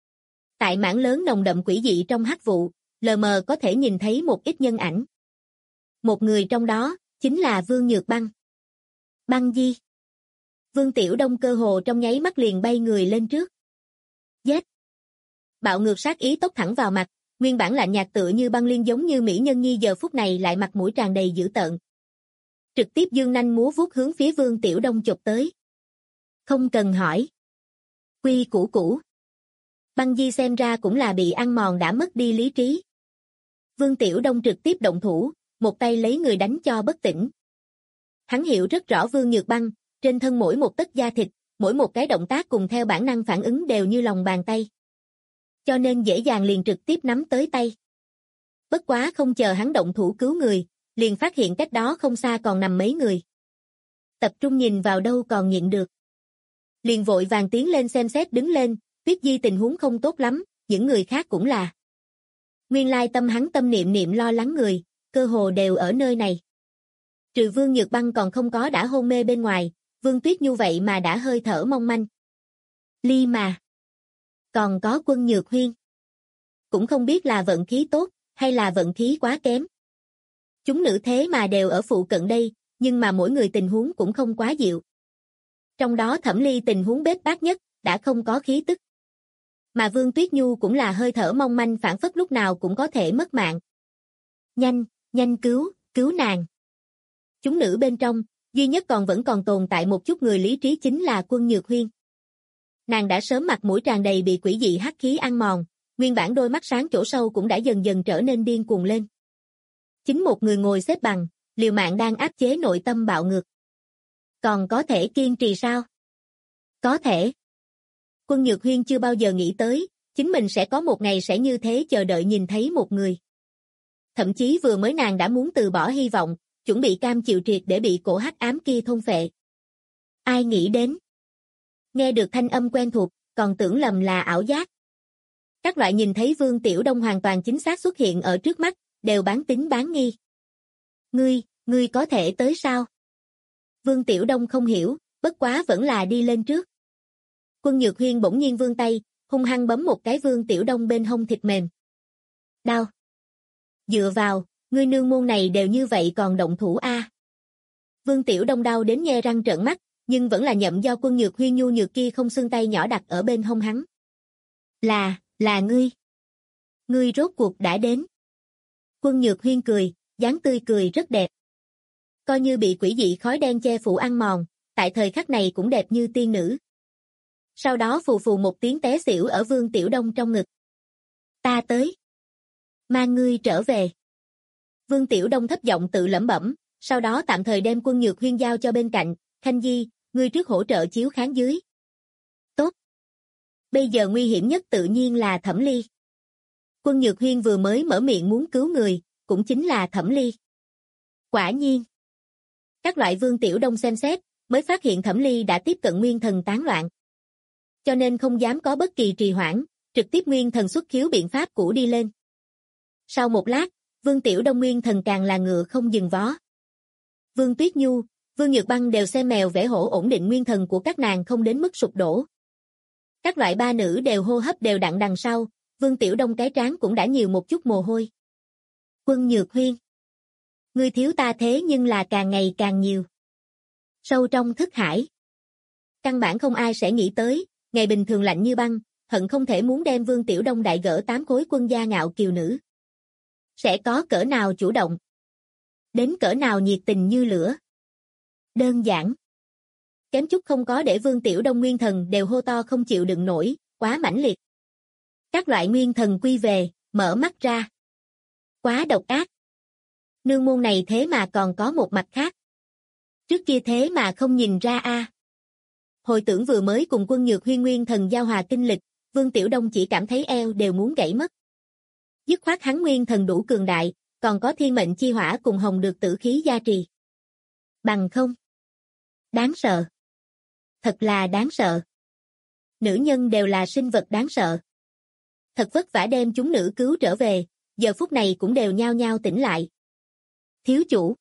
Tại mảng lớn nồng đậm quỷ dị trong hắc vụ, lờ mờ có thể nhìn thấy một ít nhân ảnh. Một người trong đó, chính là Vương Nhược Băng. Băng Di. Vương Tiểu Đông cơ hồ trong nháy mắt liền bay người lên trước. Giết. Bạo ngược sát ý tốc thẳng vào mặt, nguyên bản lạnh nhạt tựa như băng liên giống như mỹ nhân nhi giờ phút này lại mặt mũi tràn đầy dữ tợn. Trực tiếp dương nanh múa vuốt hướng phía Vương Tiểu Đông chộp tới. Không cần hỏi. Quy củ cũ. Băng Di xem ra cũng là bị ăn mòn đã mất đi lý trí. Vương Tiểu Đông trực tiếp động thủ, một tay lấy người đánh cho bất tỉnh. Hắn hiểu rất rõ Vương Nhược Băng, trên thân mỗi một tấc da thịt, mỗi một cái động tác cùng theo bản năng phản ứng đều như lòng bàn tay. Cho nên dễ dàng liền trực tiếp nắm tới tay. Bất quá không chờ hắn động thủ cứu người, liền phát hiện cách đó không xa còn nằm mấy người. Tập trung nhìn vào đâu còn nhịn được. Liền vội vàng tiến lên xem xét đứng lên, Tuyết Di tình huống không tốt lắm, những người khác cũng là. Nguyên lai tâm hắn tâm niệm lo lắng người, cơ hồ đều ở nơi này. Trừ Vương Nhược Băng còn không có đã hôn mê bên ngoài, Vương Tuyết Nhu vậy mà đã hơi thở mong manh. Ly mà. Còn có Quân Nhược Huyên. Cũng không biết là vận khí tốt, hay là vận khí quá kém. Chúng nữ thế mà đều ở phụ cận đây, nhưng mà mỗi người tình huống cũng không quá dịu. Trong đó Thẩm Ly tình huống bết bát nhất, đã không có khí tức. Mà Vương Tuyết Nhu cũng là hơi thở mong manh phản phất lúc nào cũng có thể mất mạng. Nhanh cứu nàng. Chúng nữ bên trong, duy nhất vẫn còn tồn tại một chút người lý trí chính là Quân Nhược Huyên. Nàng đã sớm mặt mũi tràn đầy bị quỷ dị hắc khí ăn mòn, nguyên bản đôi mắt sáng chỗ sâu cũng đã dần dần trở nên điên cuồng lên. Chính một người ngồi xếp bằng, liều mạng đang áp chế nội tâm bạo ngược. Còn có thể kiên trì sao? Có thể. Quân Nhược Huyên chưa bao giờ nghĩ tới, chính mình sẽ có một ngày sẽ như thế chờ đợi nhìn thấy một người. Thậm chí vừa mới nàng đã muốn từ bỏ hy vọng, chuẩn bị cam chịu triệt để bị cổ hắc ám kia thôn phệ. Ai nghĩ đến? Nghe được thanh âm quen thuộc, còn tưởng lầm là ảo giác. Các loại nhìn thấy Vương Tiểu Đông hoàn toàn chính xác xuất hiện ở trước mắt, đều bán tín bán nghi. Ngươi có thể tới sao? Vương Tiểu Đông không hiểu, bất quá vẫn là đi lên trước. Quân Nhược Huyên bỗng nhiên vươn tay, hung hăng bấm một cái Vương Tiểu Đông bên hông thịt mềm. Đau. Dựa vào, ngươi nương môn này đều như vậy còn động thủ a. Vương Tiểu Đông đau đến nhe răng trợn mắt, nhưng vẫn là nhậm do Quân Nhược Huyên nhu nhược kia không xương tay nhỏ đặt ở bên hông hắn. Là ngươi. Ngươi rốt cuộc đã đến. Quân Nhược Huyên cười, dáng tươi cười rất đẹp. Coi như bị quỷ dị khói đen che phủ ăn mòn, tại thời khắc này cũng đẹp như tiên nữ. Sau đó phù phù một tiếng té xỉu ở Vương Tiểu Đông trong ngực. Ta tới. Mang ngươi trở về. Vương Tiểu Đông thấp giọng tự lẩm bẩm, sau đó tạm thời đem Quân Nhược Huyên giao cho bên cạnh, Khanh Di, ngươi trước hỗ trợ chiếu kháng dưới. Tốt. Bây giờ nguy hiểm nhất tự nhiên là Thẩm Ly. Quân Nhược Huyên vừa mới mở miệng muốn cứu người, cũng chính là Thẩm Ly. Quả nhiên. Các loại Vương Tiểu Đông xem xét, mới phát hiện Thẩm Ly đã tiếp cận nguyên thần tán loạn. Cho nên không dám có bất kỳ trì hoãn, trực tiếp nguyên thần xuất khiếu biện pháp cũ đi lên. Sau một lát, Vương Tiểu Đông nguyên thần càng là ngựa không dừng vó. Vương Tuyết Nhu, Vương Nhược Băng đều xem mèo vẽ hổ ổn định nguyên thần của các nàng không đến mức sụp đổ. Các loại ba nữ đều hô hấp đều đặn đằng sau, Vương Tiểu Đông cái trán cũng đã nhiều một chút mồ hôi. Quân Nhược Huyên. Ngươi thiếu ta thế nhưng là càng ngày càng nhiều. Sâu trong thức hải. Căn bản không ai sẽ nghĩ tới, ngày bình thường lạnh như băng, hận không thể muốn đem Vương Tiểu Đông đại gỡ 8 khối quân gia ngạo kiều nữ. Sẽ có cỡ nào chủ động. Đến cỡ nào nhiệt tình như lửa. Đơn giản. Kém chút không có để Vương Tiểu Đông nguyên thần đều hô to không chịu đựng nổi, quá mãnh liệt. Các loại nguyên thần quy về, mở mắt ra. Quá độc ác. Nương môn này thế mà còn có một mặt khác. Trước kia thế mà không nhìn ra a. Hồi tưởng vừa mới cùng Quân Nhược Huyên nguyên thần giao hòa kinh lịch, Vương Tiểu Đông chỉ cảm thấy eo đều muốn gãy mất. Dứt khoát hắn nguyên thần đủ cường đại, còn có thiên mệnh chi hỏa cùng hồng được tử khí gia trì. Bằng không. Đáng sợ. Thật là đáng sợ. Nữ nhân đều là sinh vật đáng sợ. Thật vất vả đem chúng nữ cứu trở về, giờ phút này cũng đều nhao nhao tỉnh lại. Thiếu chủ.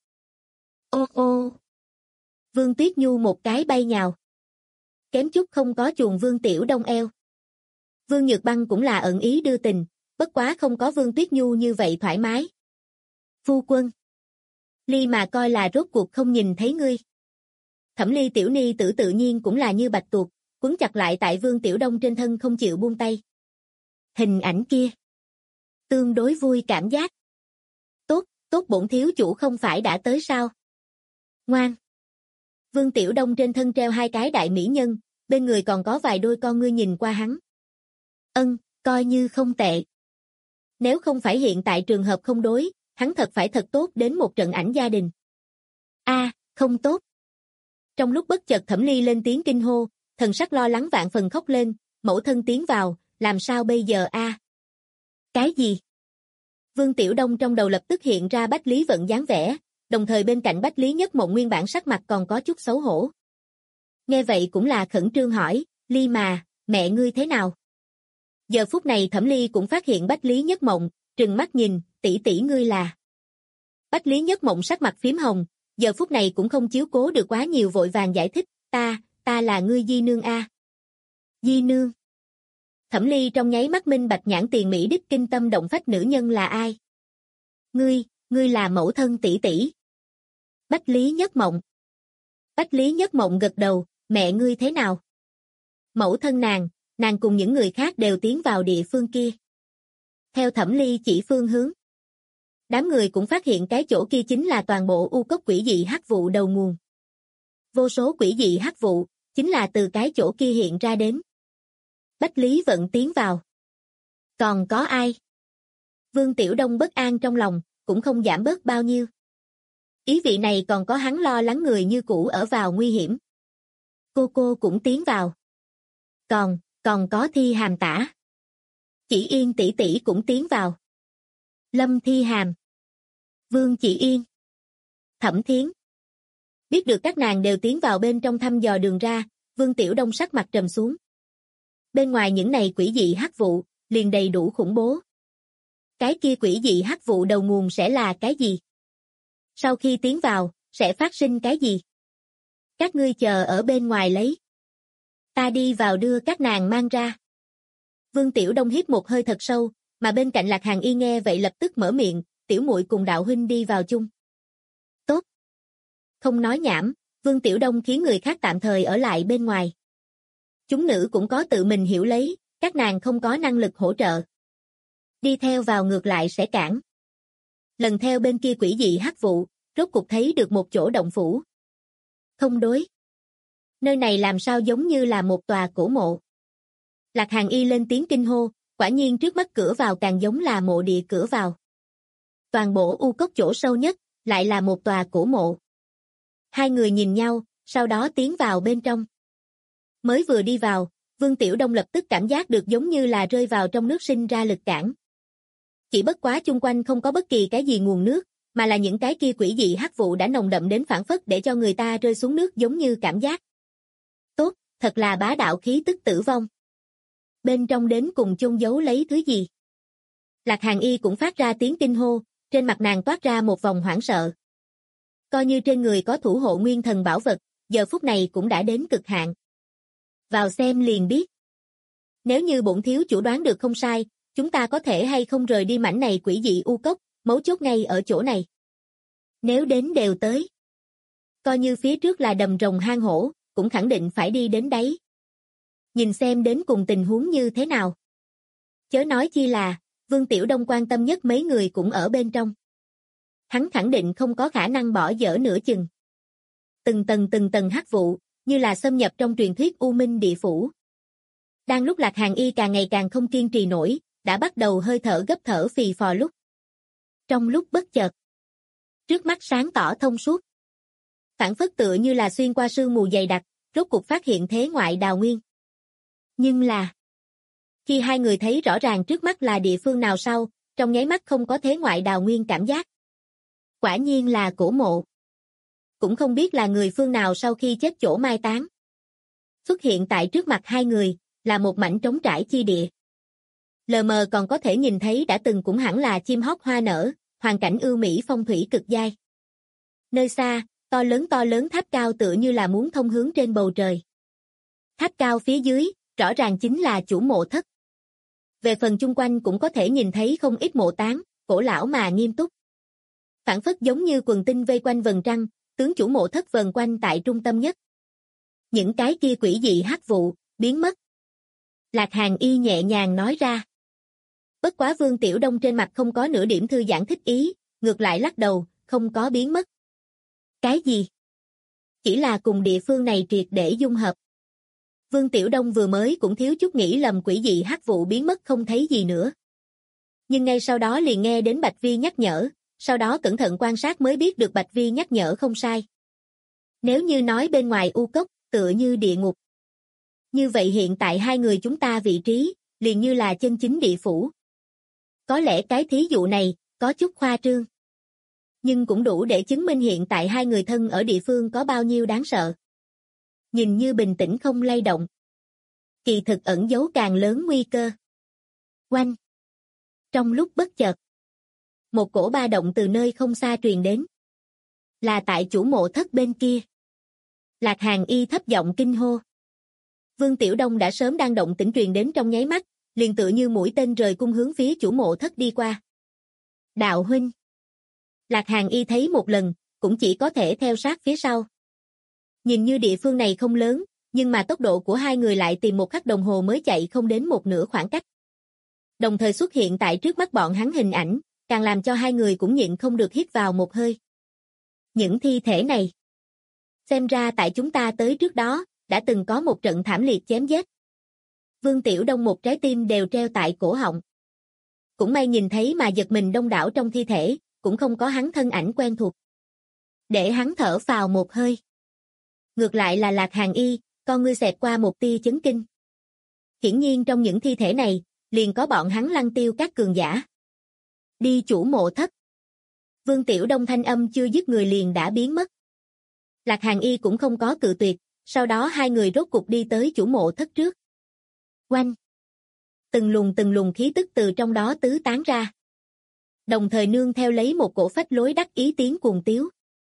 Ô. Vương Tuyết Nhu một cái bay nhào. Kém chút không có chuồn Vương Tiểu Đông eo. Vương Nhược Băng cũng là ẩn ý đưa tình, bất quá không có Vương Tuyết Nhu như vậy thoải mái. Phu quân. Ly mà coi là rốt cuộc không nhìn thấy ngươi. Thẩm Ly tiểu ni tử tự nhiên cũng là như bạch tuộc, quấn chặt lại tại Vương Tiểu Đông trên thân không chịu buông tay. Hình ảnh kia. Tương đối vui cảm giác. Tốt bổn thiếu chủ không phải đã tới sao? Ngoan. Vương Tiểu Đông trên thân treo 2 cái đại mỹ nhân, bên người còn có vài đôi con ngươi nhìn qua hắn. Coi như không tệ. Nếu không phải hiện tại trường hợp không đối, hắn thật phải thật tốt đến một trận ảnh gia đình. Không tốt. Trong lúc bất chợt Thẩm Ly lên tiếng kinh hô, thần sắc lo lắng vạn phần khóc lên, mẫu thân tiến vào, làm sao bây giờ a? Cái gì? Vương Tiểu Đông trong đầu lập tức hiện ra Bách Lý Vận dáng vẻ, đồng thời bên cạnh Bách Lý Nhất Mộng nguyên bản sắc mặt còn có chút xấu hổ. Nghe vậy cũng là khẩn trương hỏi, Ly mà, mẹ ngươi thế nào? Giờ phút này Thẩm Ly cũng phát hiện Bách Lý Nhất Mộng, trừng mắt nhìn, tỷ tỷ ngươi là. Bách Lý Nhất Mộng sắc mặt phím hồng, giờ phút này cũng không chiếu cố được quá nhiều vội vàng giải thích, ta là ngươi di nương a. Di nương. Thẩm Ly trong nháy mắt minh bạch nhãn tiền mỹ đích kinh tâm động phách nữ nhân là ai. Ngươi là mẫu thân tỷ tỷ. Bách Lý Nhất Mộng. Bách Lý Nhất Mộng gật đầu, mẹ ngươi thế nào? Mẫu thân nàng cùng những người khác đều tiến vào địa phương kia. Theo Thẩm Ly chỉ phương hướng. Đám người cũng phát hiện cái chỗ kia chính là toàn bộ u cốc quỷ dị hắc vụ đầu nguồn. Vô số quỷ dị hắc vụ, chính là từ cái chỗ kia hiện ra đến. Bách Lý Vận tiến vào. Còn có ai? Vương Tiểu Đông bất an trong lòng, cũng không giảm bớt bao nhiêu. Ý vị này còn có hắn lo lắng người như cũ ở vào nguy hiểm. Cô cũng tiến vào. Còn có Thi Hàm tả. Chỉ Yên tỷ tỷ cũng tiến vào. Lâm Thi Hàm. Vương Chỉ Yên. Thẩm Thiến. Biết được các nàng đều tiến vào bên trong thăm dò đường ra, Vương Tiểu Đông sắc mặt trầm xuống. Bên ngoài những này quỷ dị hắc vụ, liền đầy đủ khủng bố. Cái kia quỷ dị hắc vụ đầu nguồn sẽ là cái gì? Sau khi tiến vào, sẽ phát sinh cái gì? Các ngươi chờ ở bên ngoài lấy. Ta đi vào đưa các nàng mang ra. Vương Tiểu Đông hít một hơi thật sâu, mà bên cạnh Lạc Hàn Y nghe vậy lập tức mở miệng, tiểu muội cùng đạo huynh đi vào chung. Tốt. Không nói nhảm, Vương Tiểu Đông khiến người khác tạm thời ở lại bên ngoài. Chúng nữ cũng có tự mình hiểu lấy, các nàng không có năng lực hỗ trợ. Đi theo vào ngược lại sẽ cản. Lần theo bên kia quỷ dị hắc vụ, rốt cục thấy được một chỗ động phủ. Không đối. Nơi này làm sao giống như là một tòa cổ mộ. Lạc Hàn Y lên tiếng kinh hô, quả nhiên trước mắt cửa vào càng giống là mộ địa cửa vào. Toàn bộ u cốc chỗ sâu nhất, lại là một tòa cổ mộ. Hai người nhìn nhau, sau đó tiến vào bên trong. Mới vừa đi vào, Vương Tiểu Đông lập tức cảm giác được giống như là rơi vào trong nước sinh ra lực cản. Chỉ bất quá chung quanh không có bất kỳ cái gì nguồn nước, mà là những cái kia quỷ dị hắc vụ đã nồng đậm đến phản phất để cho người ta rơi xuống nước giống như cảm giác. Tốt, thật là bá đạo khí tức tử vong. Bên trong đến cùng chôn giấu lấy thứ gì? Lạc Hàn Y cũng phát ra tiếng kinh hô, trên mặt nàng toát ra một vòng hoảng sợ. Coi như trên người có thủ hộ nguyên thần bảo vật, giờ phút này cũng đã đến cực hạn. Vào xem liền biết. Nếu như bổn thiếu chủ đoán được không sai, chúng ta có thể hay không rời đi mảnh này quỷ dị u cốc, mấu chốt ngay ở chỗ này. Nếu đến đều tới. Coi như phía trước là đầm rồng hang hổ, cũng khẳng định phải đi đến đấy. Nhìn xem đến cùng tình huống như thế nào. Chớ nói chi là, Vương Tiểu Đông quan tâm nhất mấy người cũng ở bên trong. Hắn khẳng định không có khả năng bỏ dở nửa chừng. Từng tầng hắc vụ, như là xâm nhập trong truyền thuyết U Minh địa phủ. Đang lúc Lạc Hàn Y càng ngày càng không kiên trì nổi, đã bắt đầu hơi thở gấp thở phì phò lúc. Trong lúc bất chợt, trước mắt sáng tỏ thông suốt. Phản phất tựa như là xuyên qua sương mù dày đặc, rốt cuộc phát hiện thế ngoại đào nguyên. Nhưng là, khi hai người thấy rõ ràng trước mắt là địa phương nào sau, trong nháy mắt không có thế ngoại đào nguyên cảm giác. Quả nhiên là cổ mộ. Cũng không biết là người phương nào sau khi chết chỗ mai táng. Xuất hiện tại trước mặt hai người, là một mảnh trống trải chi địa. Lờ mờ còn có thể nhìn thấy đã từng cũng hẳn là chim hót hoa nở, hoàn cảnh ưu mỹ phong thủy cực giai. Nơi xa, to lớn tháp cao tựa như là muốn thông hướng trên bầu trời. Tháp cao phía dưới, rõ ràng chính là chủ mộ thất. Về phần chung quanh cũng có thể nhìn thấy không ít mộ táng, cổ lão mà nghiêm túc. Phản phất giống như quần tinh vây quanh vầng trăng, tướng chủ mộ thất vần quanh tại trung tâm nhất. Những cái kia quỷ dị hắc vụ, biến mất. Lạc Hàn Y nhẹ nhàng nói ra. Bất quá Vương Tiểu Đông trên mặt không có nửa điểm thư giãn thích ý, ngược lại lắc đầu, không có biến mất. Cái gì? Chỉ là cùng địa phương này triệt để dung hợp. Vương Tiểu Đông vừa mới cũng thiếu chút nghĩ lầm quỷ dị hắc vụ biến mất không thấy gì nữa. Nhưng ngay sau đó liền nghe đến Bạch Vi nhắc nhở, sau đó cẩn thận quan sát mới biết được Bạch Vi nhắc nhở không sai. Nếu như nói bên ngoài u cốc, tựa như địa ngục. Như vậy hiện tại hai người chúng ta vị trí, liền như là chân chính địa phủ. Có lẽ cái thí dụ này, có chút khoa trương. Nhưng cũng đủ để chứng minh hiện tại hai người thân ở địa phương có bao nhiêu đáng sợ. Nhìn như bình tĩnh không lay động. Kỳ thực ẩn giấu càng lớn nguy cơ. Oanh! Trong lúc bất chợt, một cổ ba động từ nơi không xa truyền đến. Là tại chủ mộ thất bên kia. Lạc Hàn Y thấp giọng kinh hô. Vương Tiểu Đông đã sớm đang động tĩnh truyền đến trong nháy mắt, liền tựa như mũi tên rời cung hướng phía chủ mộ thất đi qua. Đạo huynh. Lạc Hàn Y thấy một lần, cũng chỉ có thể theo sát phía sau. Nhìn như địa phương này không lớn, nhưng mà tốc độ của hai người lại tìm một khắc đồng hồ mới chạy không đến một nửa khoảng cách. Đồng thời xuất hiện tại trước mắt bọn hắn hình ảnh, càng làm cho hai người cũng nhịn không được hít vào một hơi. Những thi thể này. Xem ra tại chúng ta tới trước đó, đã từng có một trận thảm liệt chém giết. Vương Tiểu Đông một trái tim đều treo tại cổ họng. Cũng may nhìn thấy mà giật mình đông đảo trong thi thể, cũng không có hắn thân ảnh quen thuộc. Để hắn thở phào một hơi. Ngược lại là Lạc Hàn Y, con ngươi xẹt qua một tia chấn kinh. Hiển nhiên trong những thi thể này, liền có bọn hắn lăng tiêu các cường giả. Đi chủ mộ thất. Vương Tiểu Đông thanh âm chưa dứt người liền đã biến mất. Lạc Hàn Y cũng không có cự tuyệt, sau đó hai người rốt cục đi tới chủ mộ thất trước. Oanh! Từng luồng khí tức từ trong đó tứ tán ra. Đồng thời nương theo lấy một cổ phách lối đắc ý tiếng cuồng tiếu.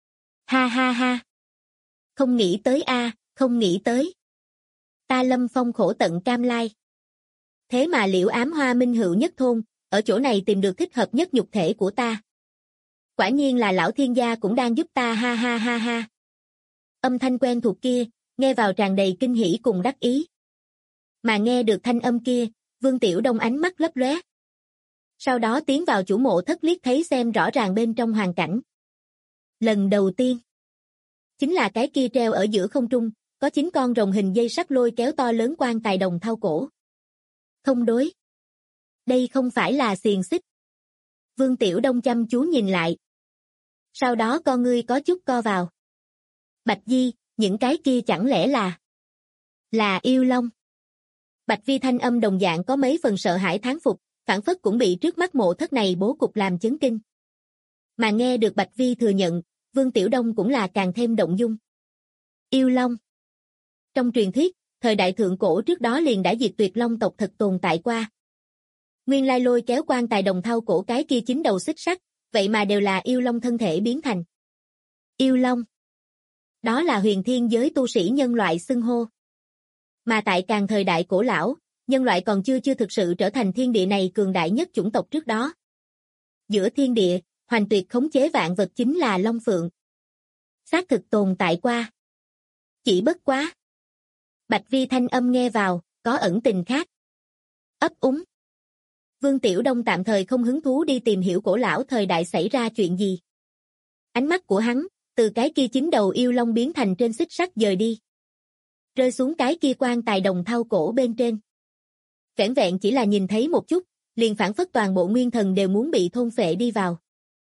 Ha ha ha! Không nghĩ tới a, không nghĩ tới. Ta Lâm Phong khổ tận cam lai. Thế mà Liễu Ám Hoa minh hữu nhất thôn, ở chỗ này tìm được thích hợp nhất nhục thể của ta. Quả nhiên là lão thiên gia cũng đang giúp ta ha ha ha ha. Âm thanh quen thuộc kia, nghe vào tràn đầy kinh hỉ cùng đắc ý. Mà nghe được thanh âm kia, Vương Tiểu Đông ánh mắt lấp lóe. Sau đó tiến vào chủ mộ thất liếc thấy xem rõ ràng bên trong hoàn cảnh. Lần đầu tiên, chính là cái kia treo ở giữa không trung, có 9 con rồng hình dây sắt lôi kéo to lớn quan tài đồng thau cổ. Không đối. Đây không phải là xiềng xích. Vương Tiểu Đông chăm chú nhìn lại. Sau đó con ngươi có chút co vào. Bạch Di, những cái kia chẳng lẽ là yêu long. Bạch Vi thanh âm đồng dạng có mấy phần sợ hãi thán phục, phản phất cũng bị trước mắt mộ thất này bố cục làm chấn kinh. Mà nghe được Bạch Vi thừa nhận, Vương Tiểu Đông cũng là càng thêm động dung. Yêu long. Trong truyền thuyết, thời đại thượng cổ trước đó liền đã diệt tuyệt long tộc thật tồn tại qua. Nguyên lai lôi kéo quan tài đồng thau cổ cái kia 9 đầu xích sắt, vậy mà đều là yêu long thân thể biến thành. Yêu long. Đó là huyền thiên giới tu sĩ nhân loại xưng hô. Mà tại càng thời đại cổ lão, nhân loại còn chưa thực sự trở thành thiên địa này cường đại nhất chủng tộc trước đó. Giữa thiên địa, hoành tuyệt khống chế vạn vật chính là Long Phượng. Xác thực tồn tại qua. Chỉ bất quá. Bạch Vi thanh âm nghe vào, có ẩn tình khác. Ấp úng. Vương Tiểu Đông tạm thời không hứng thú đi tìm hiểu cổ lão thời đại xảy ra chuyện gì. Ánh mắt của hắn, từ cái kia 9 đầu yêu long biến thành trên xích sắt dời đi. Rơi xuống cái kia quan tài đồng thau cổ bên trên. Vẻn vẹn chỉ là nhìn thấy một chút, liền phản phất toàn bộ nguyên thần đều muốn bị thôn phệ đi vào.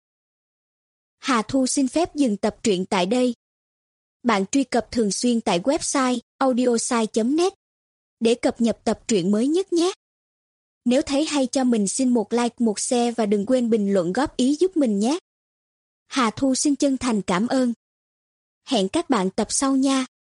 Hà Thu xin phép dừng tập truyện tại đây. Bạn truy cập thường xuyên tại website audiosai.net để cập nhật tập truyện mới nhất nhé. Nếu thấy hay cho mình xin một like, một share và đừng quên bình luận góp ý giúp mình nhé. Hà Thu xin chân thành cảm ơn. Hẹn các bạn tập sau nha.